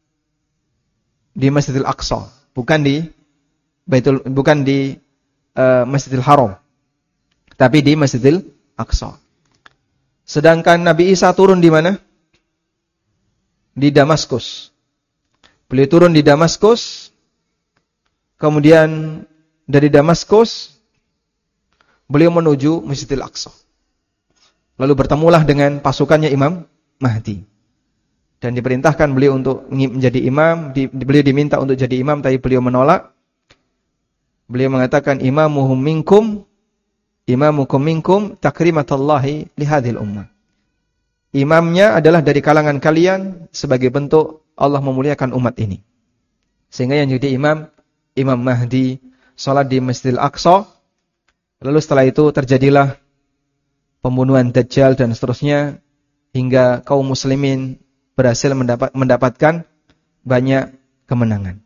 Di Masjidil Aqsa, bukan di Baitul, bukan di uh, Masjidil Haram, tapi di Masjidil Aqsa. Sedangkan Nabi Isa turun di mana? Di Damaskus. Beliau turun di Damaskus. Kemudian dari Damaskus beliau menuju Masjidil Aqsa. Lalu bertemulah dengan pasukannya Imam Mahdi. Dan diperintahkan beliau untuk menjadi imam, di, beliau diminta untuk jadi imam, tapi beliau menolak. Beliau mengatakan imamuhum minkum, imamukum minkum takrimatallahi lihadhil ummah. Imamnya adalah dari kalangan kalian sebagai bentuk Allah memuliakan umat ini. Sehingga yang jadi imam Imam Mahdi salat di Masjidil Aqsa. Lalu setelah itu terjadilah pembunuhan Dajjal dan seterusnya hingga kaum muslimin berhasil mendapat, mendapatkan banyak kemenangan.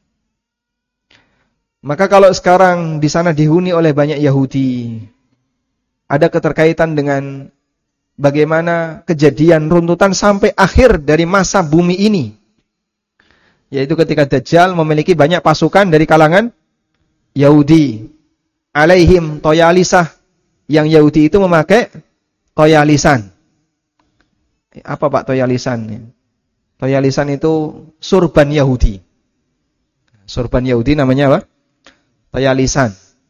Maka kalau sekarang di sana dihuni oleh banyak Yahudi, ada keterkaitan dengan bagaimana kejadian runtutan sampai akhir dari masa bumi ini. Yaitu ketika Dajjal memiliki banyak pasukan dari kalangan Yahudi. Alaihim toyalisah. Yang Yahudi itu memakai toyalisan. Apa Pak toyalisan? Toyalisan itu surban Yahudi. Surban Yahudi namanya apa? Toyalisan.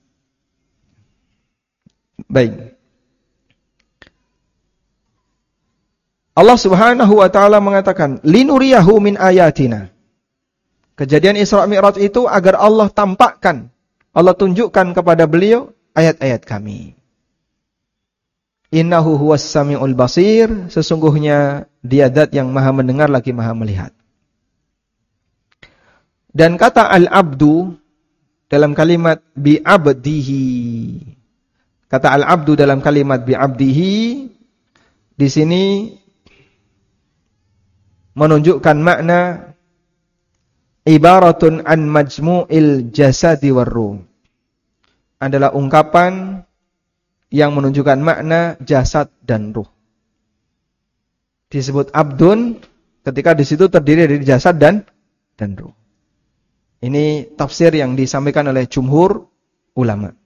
Baik. Allah Subhanahu wa taala mengatakan, "Linuriyahu min ayatina." Kejadian Isra Mi'raj itu agar Allah tampakkan, Allah tunjukkan kepada beliau ayat-ayat kami. Innahu huwas sami'ul basir, sesungguhnya dia zat yang maha mendengar lagi maha melihat. Dan kata al-abdu dalam kalimat bi'abdihi. Kata al-abdu dalam kalimat bi'abdihi di sini menunjukkan makna ibaratun an majmu'il jasadi warruh. Adalah ungkapan yang menunjukkan makna jasad dan ruh. Disebut abdun ketika di situ terdiri dari jasad dan dan ruh. Ini tafsir yang disampaikan oleh jumhur ulama.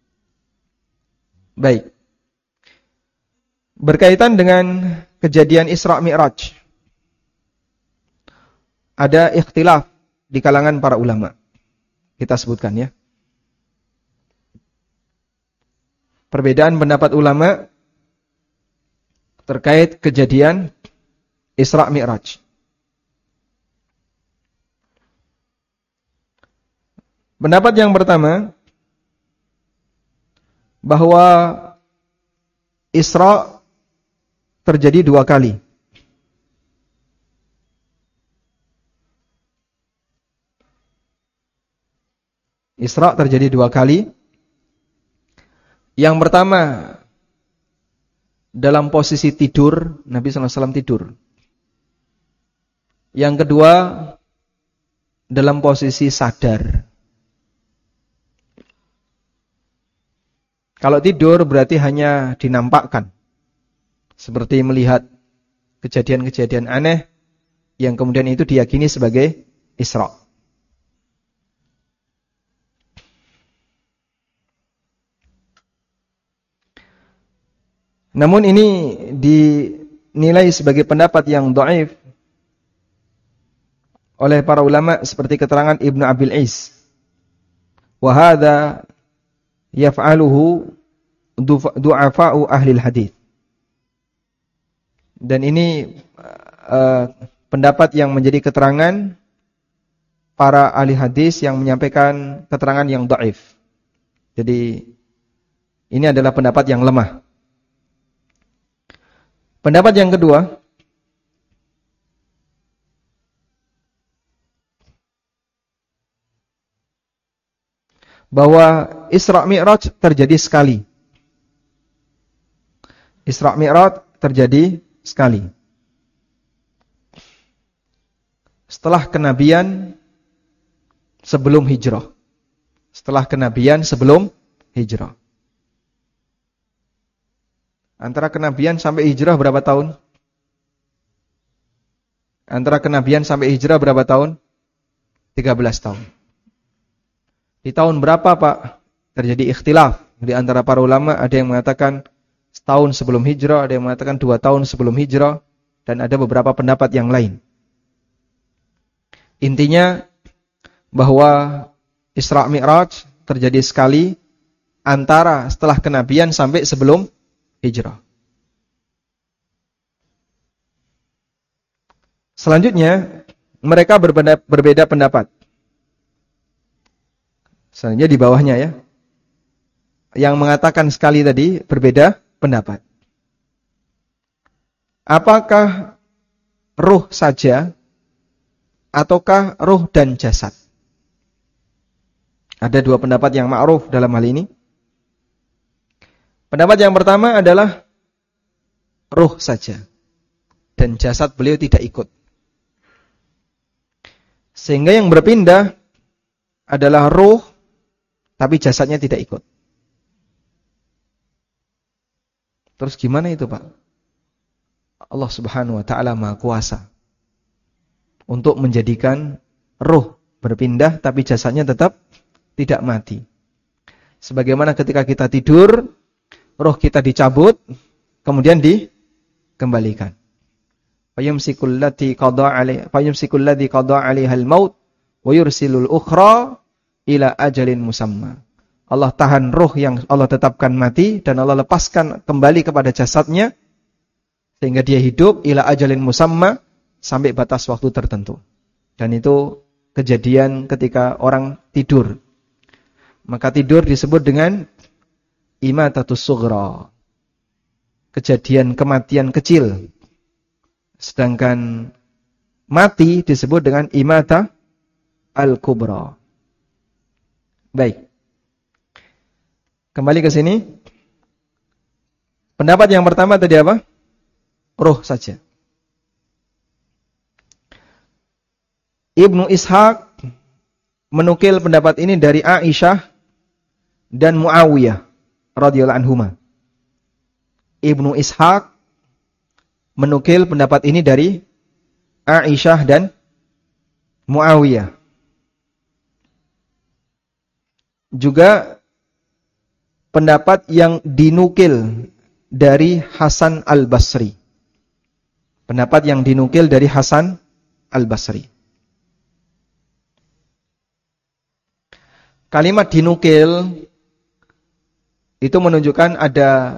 Baik. Berkaitan dengan kejadian Isra Mi'raj, ada ikhtilaf di kalangan para ulama. kita sebutkan ya. Perbedaan pendapat ulama terkait kejadian Isra Mi'raj. Pendapat yang pertama, bahwa Isra terjadi dua kali. Isra terjadi dua kali. Yang pertama, dalam posisi tidur, Nabi sallallahu alaihi wasallam tidur. Yang kedua, dalam posisi sadar. Kalau tidur berarti hanya dinampakkan. Seperti melihat kejadian-kejadian aneh yang kemudian itu diyakini sebagai Isra. Namun ini dinilai sebagai pendapat yang dhaif oleh para ulama seperti keterangan Ibnu Abil Is. Wa hadza yaf'aluhu du'afa'u ahli hadits. Dan ini uh, pendapat yang menjadi keterangan para ahli hadis yang menyampaikan keterangan yang dhaif. Jadi ini adalah pendapat yang lemah. Pendapat yang kedua, bahwa Isra Mi'raj terjadi sekali. Isra Mi'raj terjadi sekali. Setelah kenabian sebelum hijrah. Setelah kenabian sebelum hijrah. Antara kenabian sampai hijrah berapa tahun? Antara kenabian sampai hijrah berapa tahun? tiga belas tahun. Di tahun berapa, Pak? Terjadi ikhtilaf di antara para ulama. Ada yang mengatakan setahun sebelum hijrah, ada yang mengatakan dua tahun sebelum hijrah, dan ada beberapa pendapat yang lain. Intinya bahwa Isra Mi'raj terjadi sekali antara setelah kenabian sampai sebelum hijrah. Selanjutnya, mereka berbeda, berbeda pendapat. Selanjutnya di bawahnya ya. Yang mengatakan sekali tadi berbeda pendapat. Apakah ruh saja ataukah ruh dan jasad? Ada dua pendapat yang ma'ruf dalam hal ini. Pendapat yang pertama adalah ruh saja dan jasad beliau tidak ikut. Sehingga yang berpindah adalah ruh tapi jasadnya tidak ikut. Terus gimana itu, Pak? Allah Subhanahu wa taala Maha Kuasa untuk menjadikan ruh berpindah tapi jasadnya tetap tidak mati. Sebagaimana ketika kita tidur, roh kita dicabut, kemudian dikembalikan. Fayumsikul lati qada alaiha fayumsikul ladzi qada 'alaihal maut wa yursilul ukhra ila ajalin musamma. Allah tahan roh yang Allah tetapkan mati dan Allah lepaskan kembali kepada jasadnya sehingga dia hidup ila ajalin musamma sampai batas waktu tertentu. Dan itu kejadian ketika orang tidur. Maka tidur disebut dengan imatatus sughra. Kejadian kematian kecil. Sedangkan mati disebut dengan imata al-kubra. Baik. Kembali ke sini. Pendapat yang pertama tadi apa? Ruh saja. Ibnu Ishaq menukil pendapat ini dari Aisyah dan Muawiyah radhiyallahu anhuma. Ibnu Ishaq menukil pendapat ini dari Aisyah dan Muawiyah. Juga pendapat yang dinukil dari Hasan Al-Basri. Pendapat yang dinukil dari Hasan Al-Basri. kalimat dinukil itu menunjukkan ada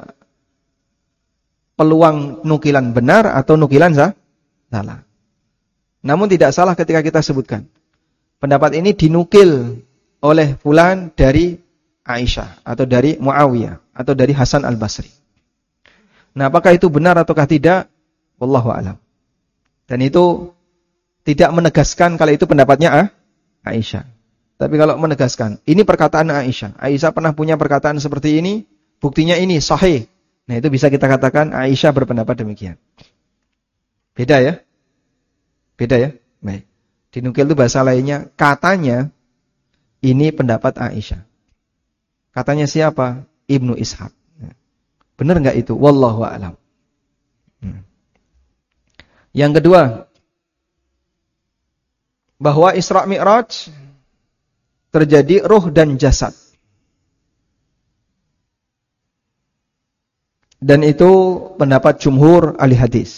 peluang nukilan benar atau nukilan sah? salah. Namun tidak salah ketika kita sebutkan pendapat ini dinukil oleh fulan dari Aisyah atau dari Muawiyah atau dari Hasan Al-Basri. Nah, apakah itu benar ataukah tidak? Wallahu a'lam. Dan itu tidak menegaskan kalau itu pendapatnya ah, Aisyah. Tapi kalau menegaskan, ini perkataan Aisyah. Aisyah pernah punya perkataan seperti ini, buktinya ini sahih. Nah, itu bisa kita katakan Aisyah berpendapat demikian. Beda ya? Beda ya? Baik. Dinukil itu bahasa lainnya, katanya ini pendapat Aisyah. Katanya siapa? Ibnu Ishaq. Benar enggak itu? Wallahu a'lam. Hmm. Yang kedua, bahwa Isra Mi'raj terjadi ruh dan jasad. Dan itu pendapat jumhur ahli hadis.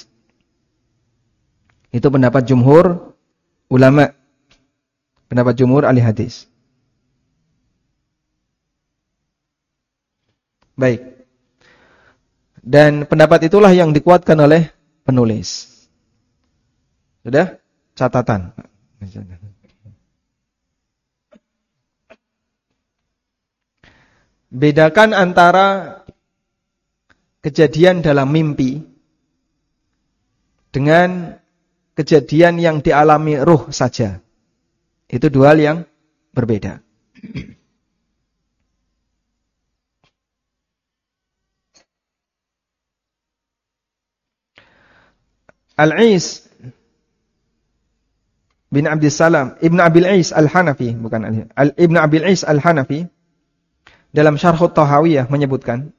Itu pendapat jumhur ulama. Pendapat jumhur ahli hadis. Baik. Dan pendapat itulah yang dikuatkan oleh penulis. Sudah? Catatan. Bedakan antara kejadian dalam mimpi dengan kejadian yang dialami ruh saja. Itu dua hal yang berbeda. Al-Is bin Abdissalam Ibn Abil Is Al-Hanafi, bukan Al Ibn Abil Is Al-Hanafi, dalam Syarhut Tahawiyah menyebutkan,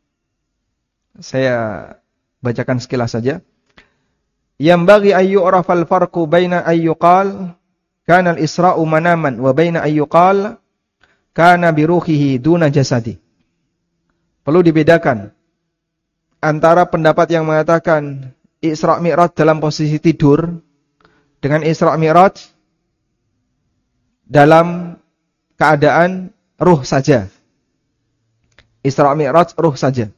saya bacakan sekilas saja. Yambaghi ayyurafal farqu baina ayyuqal kana al-isra'u manaman wa baina ayyuqal kana bi ruhihi duna jasadi. Perlu dibedakan antara pendapat yang mengatakan Isra Mi'raj dalam posisi tidur dengan Isra Mi'raj dalam keadaan ruh saja. Isra Mi'raj ruh saja.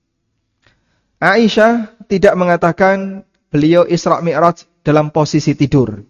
Aisyah tidak mengatakan beliau Isra Mi'raj dalam posisi tidur.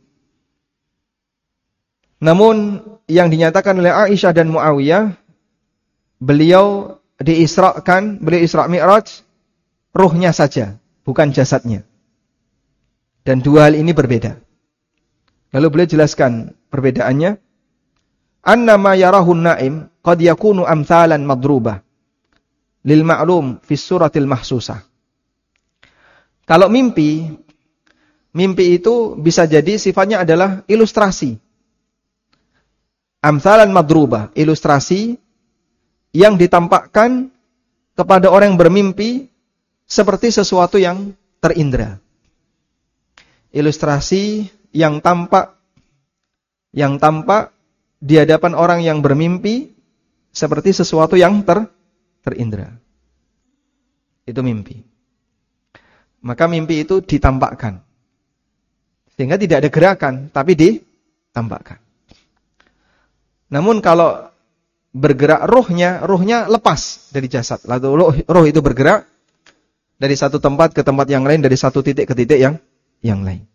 Namun yang dinyatakan oleh Aisyah dan Muawiyah, beliau diisrakan, beliau Isra Mi'raj ruhnya saja, bukan jasadnya. Dan dua hal ini berbeda. Lalu beliau jelaskan perbedaannya. Annama yarahun na'im qad yakunu amthalan madrubah lil ma'lum fi suratil mahsusah. Kalau mimpi, mimpi itu bisa jadi sifatnya adalah ilustrasi. Amthalan madrubah, ilustrasi yang ditampakkan kepada orang yang bermimpi seperti sesuatu yang terindra. Ilustrasi yang tampak yang tampak di hadapan orang yang bermimpi seperti sesuatu yang ter terindra. Itu mimpi. Maka mimpi itu ditampakkan. Sehingga tidak ada gerakan, tapi ditampakkan. Namun kalau bergerak ruhnya, ruhnya lepas dari jasad. Lalu ruh, ruh itu bergerak dari satu tempat ke tempat yang lain, dari satu titik ke titik yang yang lain.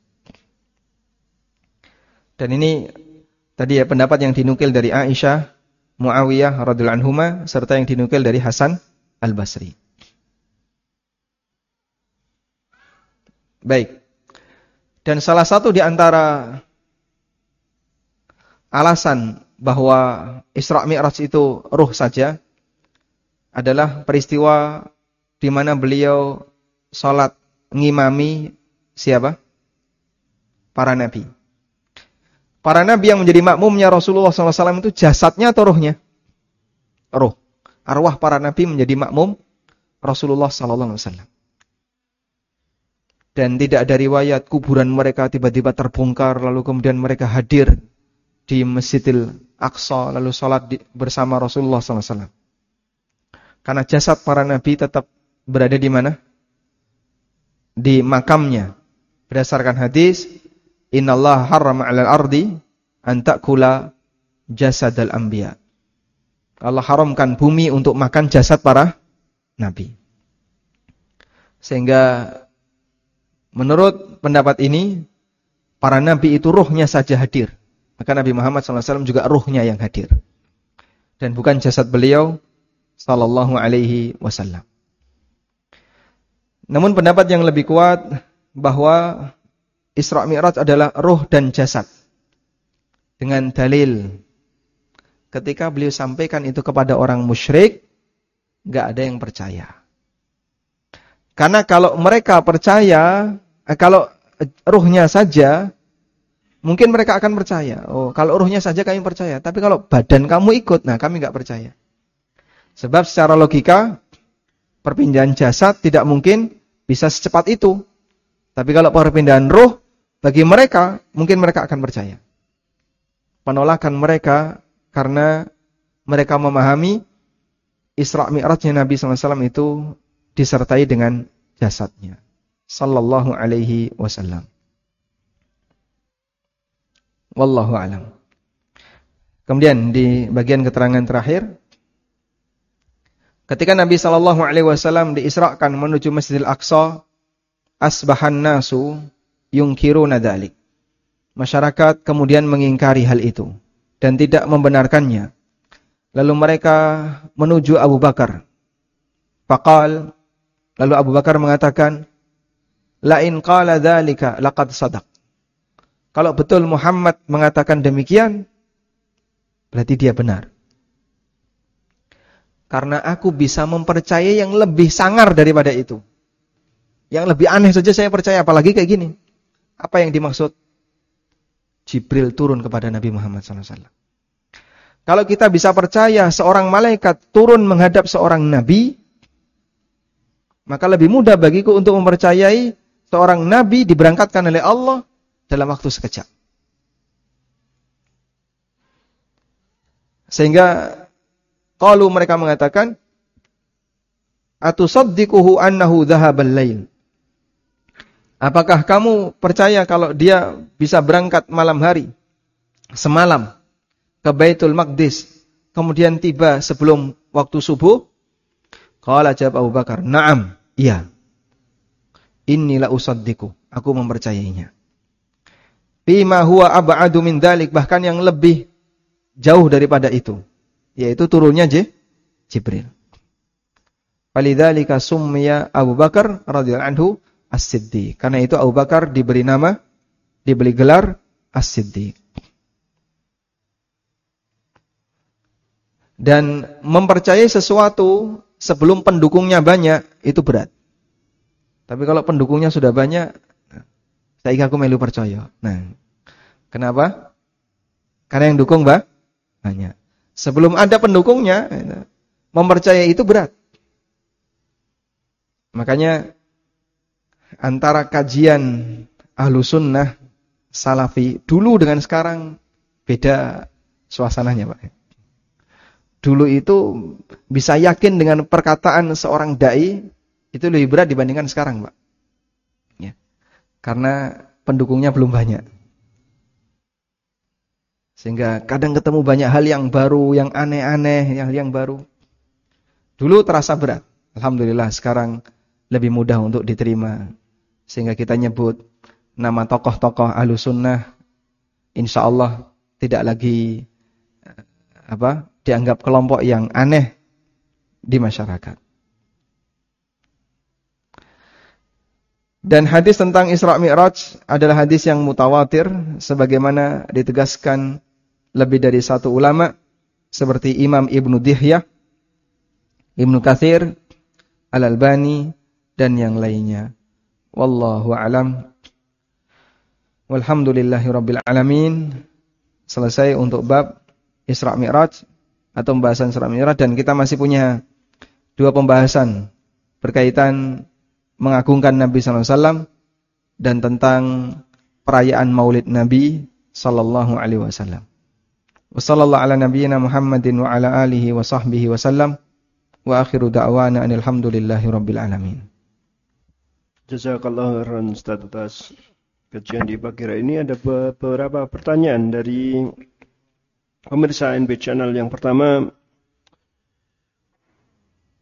Dan ini tadi ya pendapat yang dinukil dari Aisyah, Muawiyah radhiyallahu anhuma, serta yang dinukil dari Hasan Al-Basri. Baik. Dan salah satu di antara alasan bahwa Isra Mi'raj itu ruh saja adalah peristiwa di mana beliau salat ngimami siapa? Para nabi. Para nabi yang menjadi makmumnya Rasulullah shallallahu alaihi wasallam itu jasadnya atau ruhnya? Ruh. Arwah para nabi menjadi makmum Rasulullah shallallahu alaihi wasallam. Dan tidak ada riwayat kuburan mereka tiba-tiba terbongkar lalu kemudian mereka hadir di Masjidil Aqsa lalu salat di, bersama Rasulullah shallallahu alaihi wasallam. Karena jasad para nabi tetap berada di mana? Di makamnya. Berdasarkan hadis, innallaha harrama 'alal ardi an ta'kula jasadal anbiya. Allah haramkan bumi untuk makan jasad para nabi. Sehingga menurut pendapat ini, para nabi itu ruhnya saja hadir. Maka Nabi Muhammad shallallahu alaihi wasallam juga ruhnya yang hadir. Dan bukan jasad beliau sallallahu alaihi wasallam. Namun pendapat yang lebih kuat bahwa Isra Mi'raj adalah ruh dan jasad. Dengan dalil ketika beliau sampaikan itu kepada orang musyrik, enggak ada yang percaya. Karena kalau mereka percaya, eh, kalau ruhnya saja, mungkin mereka akan percaya. Oh, kalau ruhnya saja kami percaya. Tapi kalau badan kamu ikut, nah kami enggak percaya. Sebab secara logika, perpindahan jasad tidak mungkin bisa secepat itu. Tapi kalau perpindahan ruh, bagi mereka, mungkin mereka akan percaya. Penolakan mereka, karena mereka memahami Isra Mi'rajnya Nabi sallallahu alaihi wasallam itu disertai dengan jasadnya. Sallallahu alaihi wasallam. Wallahu a'lam. Kemudian di bagian keterangan terakhir, ketika Nabi sallallahu alaihi wasallam diisrakan menuju Masjidil Aqsa, asbahan nasu yunkiruna dzalik. Masyarakat kemudian mengingkari hal itu dan tidak membenarkannya. Lalu mereka menuju Abu Bakar. Faqal, lalu Abu Bakar mengatakan, la in qala dzalika laqad sadaq. Kalau betul Muhammad mengatakan demikian, berarti dia benar. Karena aku bisa mempercayai yang lebih sangar daripada itu. Yang lebih aneh saja saya percaya, apalagi kayak gini. Apa yang dimaksud? Jibril turun kepada Nabi Muhammad sallallahu alaihi wasallam. Kalau kita bisa percaya seorang malaikat turun menghadap seorang nabi, maka lebih mudah bagiku untuk mempercayai seorang nabi diberangkatkan oleh Allah dalam waktu sekejap. Sehingga kalau mereka mengatakan, atusaddiquhu annahu dhahabal lail. Apakah kamu percaya kalau dia bisa berangkat malam hari, semalam, ke Baitul Maqdis, kemudian tiba sebelum waktu subuh? Qala, jawab Abu Bakar, na'am, iya. Inni la usaddiqu, aku mempercayainya. Bima huwa ab'adu min dzalik, bahkan yang lebih jauh daripada itu, yaitu turunnya J, Jibril. Walidzalika summiya Abu Bakar radhiyallahu anhu As-Siddiq. Karena itu Abu Bakar diberi nama, diberi gelar As-Siddiq. Dan mempercayai sesuatu sebelum pendukungnya banyak, itu berat. Tapi kalau pendukungnya sudah banyak, saya aku melu percaya. Nah, kenapa? Karena yang dukung bah, banyak. Sebelum ada pendukungnya, mempercayai itu berat. Makanya antara kajian ahlu sunnah salafi dulu dengan sekarang beda suasananya, Pak. Dulu itu bisa yakin dengan perkataan seorang dai itu lebih berat dibandingkan sekarang, Pak. Ya. Karena pendukungnya belum banyak. Sehingga kadang ketemu banyak hal yang baru, yang aneh-aneh, yang yang baru. Dulu terasa berat. Alhamdulillah sekarang lebih mudah untuk diterima. Sehingga kita nyebut nama tokoh-tokoh ahlu sunnah, insya Allah tidak lagi apa dianggap kelompok yang aneh di masyarakat. Dan hadis tentang Isra Mi'raj adalah hadis yang mutawatir, sebagaimana ditegaskan lebih dari satu ulama, seperti Imam Ibnu Dihyah, Ibnu Katsir, Al-Albani, dan yang lainnya. Wallahu a'lam. Walhamdulillahi rabbil alamin. Selesai untuk bab Isra Mi'raj atau pembahasan Isra Mi'raj, dan kita masih punya dua pembahasan berkaitan mengagungkan Nabi sallallahu alaihi wasallam dan tentang perayaan Maulid Nabi sallallahu alaihi wasallam. Wassallallahu ala nabiyyina Muhammadin wa ala alihi wa sahbihi wasallam. Wa akhiru da'wana alhamdulillahi rabbil alamin. Jazakallahu khairan Ustaz atas kajian di pagi hari ini. Ada beberapa pertanyaan dari pemirsa N B Channel. Yang pertama,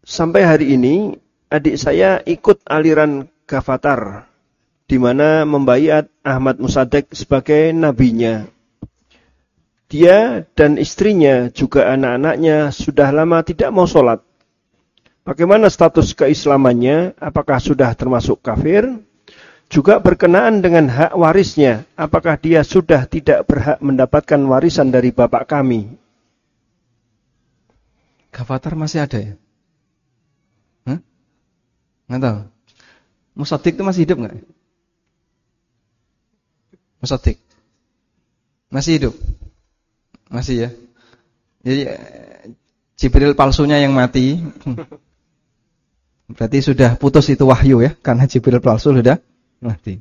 sampai hari ini adik saya ikut aliran Ghafatar, di mana membaiat Ahmad Mossadegh sebagai nabinya. Dia dan istrinya juga anak-anaknya sudah lama tidak mau sholat. Bagaimana status keislamannya? Apakah sudah termasuk kafir? Juga berkenaan dengan hak warisnya. Apakah dia sudah tidak berhak mendapatkan warisan dari bapak kami? Ghafatar masih ada ya? Hah? Nggak tahu. Mossadegh itu masih hidup nggak? Mossadegh masih hidup? Masih ya. Jadi Jibril palsunya yang mati. Berarti sudah putus itu wahyu ya, karena Jibril palsu sudah mati.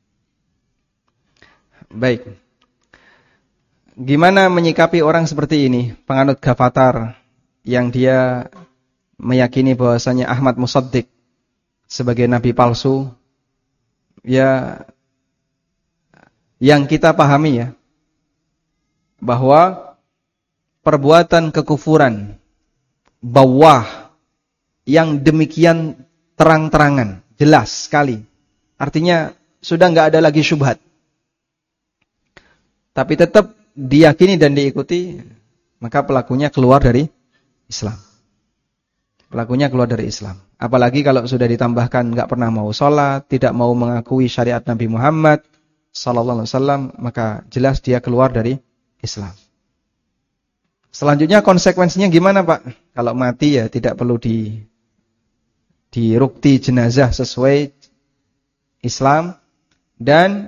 Baik. Gimana menyikapi orang seperti ini, penganut Ghafatar yang dia meyakini bahwasanya Ahmad Mossadegh sebagai nabi palsu? Ya, yang kita pahami ya, bahwa perbuatan kekufuran bawah yang demikian terang-terangan, jelas sekali, artinya sudah nggak ada lagi syubhat, tapi tetap diyakini dan diikuti, maka pelakunya keluar dari Islam. Pelakunya keluar dari Islam. Apalagi kalau sudah ditambahkan nggak pernah mau sholat, tidak mau mengakui syariat Nabi Muhammad sallallahu alaihi wasallam, maka jelas dia keluar dari Islam. Selanjutnya konsekuensinya gimana Pak? Kalau mati ya tidak perlu di dirukti jenazah sesuai Islam, dan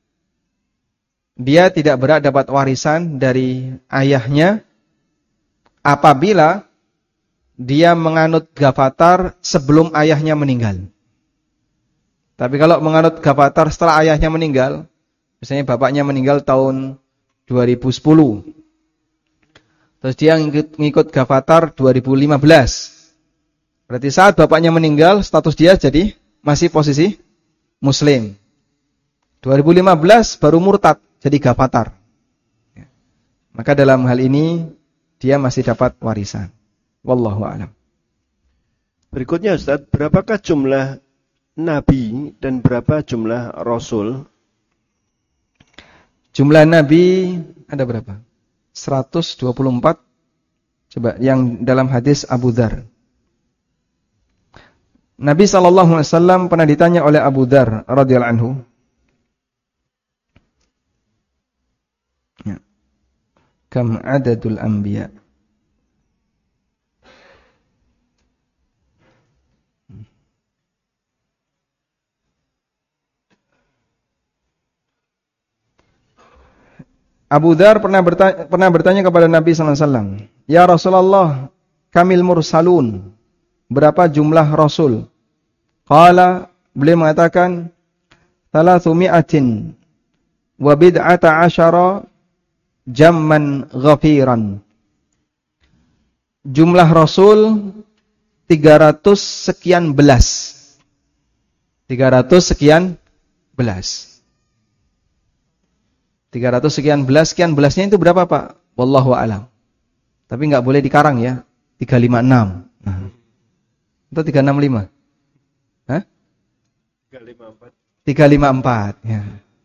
dia tidak berhak dapat warisan dari ayahnya apabila dia menganut Ghafatar sebelum ayahnya meninggal. Tapi kalau menganut Ghafatar setelah ayahnya meninggal, misalnya bapaknya meninggal tahun dua ribu sepuluh, terus dia ngikut, ngikut Ghafatar dua ribu lima belas, berarti saat bapaknya meninggal status dia jadi masih posisi muslim. dua ribu lima belas baru murtad jadi Ghafatar, maka dalam hal ini dia masih dapat warisan. Wallahu a'lam. Berikutnya Ustaz, berapakah jumlah nabi dan berapa jumlah rasul? Jumlah nabi ada berapa? seratus dua puluh empat. Coba yang dalam hadis Abu Dzar. Nabi sallallahu alaihi wasallam pernah ditanya oleh Abu Dzar radhiyallahu anhu. Ya. Kam adadul anbiya? Abu Dzar pernah bertanya, pernah bertanya kepada Nabi sallallahu alaihi wasallam, "Ya Rasulullah, kamil mursalun, berapa jumlah rasul?" Qala, beliau mengatakan, "Thalathumi'atin wa bid'ata asyara jamman ghafiran." Jumlah rasul tiga ratus sekian belas. tiga ratus sekian belas. tiga ratus sekian belas, sekian belasnya itu berapa Pak? Wallahu a'lam. Tapi enggak boleh dikarang ya. tiga ratus lima puluh enam. Nah. Atau tiga ratus enam puluh lima? Hah? tiga ratus lima puluh empat. tiga ratus lima puluh empat, ya.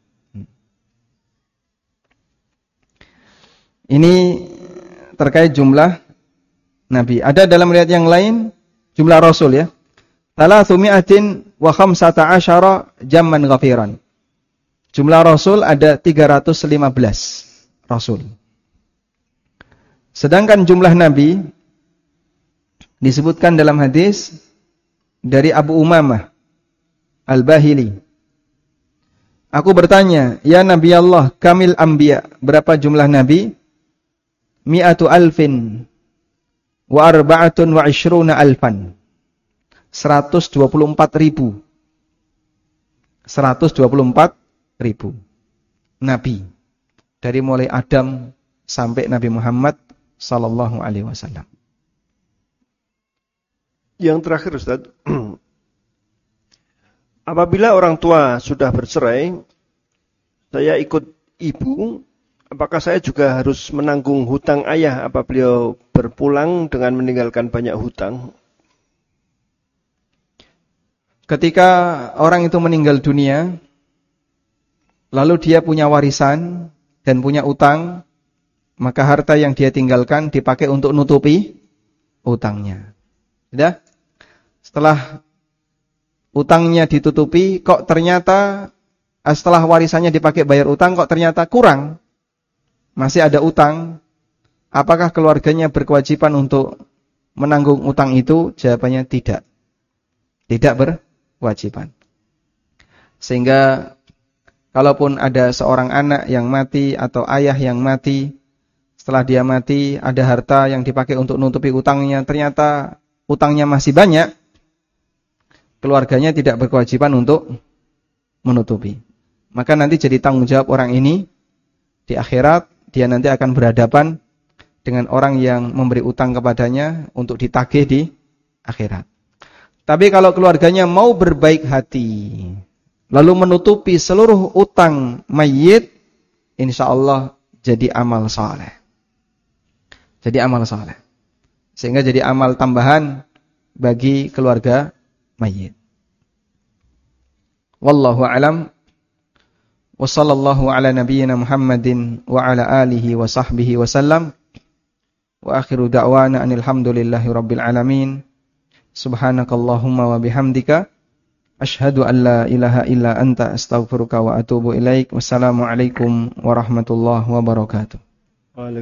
Ini terkait jumlah nabi. Ada dalam riwayat yang lain jumlah rasul ya. Talatsumi'atin wa khamsata asyara jamman ghafiran. Jumlah rasul ada tiga ratus lima belas rasul. Sedangkan jumlah nabi disebutkan dalam hadis dari Abu Umamah Al-Bahili. Aku bertanya, "Ya Nabi Allah, kamil anbiya, berapa jumlah nabi?" Mi'atu alfin wa arba'atun wa ishruna alfan. seratus dua puluh empat ribu. seratus dua puluh empat ribu nabi dari mulai Adam sampai Nabi Muhammad sallallahu alaihi wasallam. Yang terakhir Ustaz, apabila orang tua sudah bercerai, saya ikut ibu, apakah saya juga harus menanggung hutang ayah apabila beliau berpulang dengan meninggalkan banyak hutang? ketika orang itu meninggal dunia, lalu dia punya warisan dan punya utang, maka harta yang dia tinggalkan dipakai untuk nutupi utangnya. Sudah? Setelah utangnya ditutupi, kok ternyata setelah warisannya dipakai bayar utang, kok ternyata kurang, masih ada utang. Apakah keluarganya berkewajiban untuk menanggung utang itu? Jawabannya tidak. Tidak berkewajiban. Sehingga kalaupun ada seorang anak yang mati atau ayah yang mati, setelah dia mati ada harta yang dipakai untuk nutupi utangnya, ternyata utangnya masih banyak, keluarganya tidak berkewajiban untuk menutupi. Maka nanti jadi tanggung jawab orang ini di akhirat, dia nanti akan berhadapan dengan orang yang memberi utang kepadanya untuk ditagih di akhirat. Tapi kalau keluarganya mau berbaik hati, lalu menutupi seluruh utang mayit, insyaallah jadi amal saleh. Jadi amal saleh. Sehingga jadi amal tambahan bagi keluarga mayit. Wallahu a'lam. Wa sallallahu ala nabiyyina Muhammadin wa ala alihi wa sahbihi wa sallam. Wa akhiru da'wana anil hamdulillahi rabbil alamin. Subhanakallahumma wa bihamdika asyhadu an la ilaha illa anta astaghfiruka wa atubu ilaik. Wassalamu alaikum warahmatullahi wabarakatuh.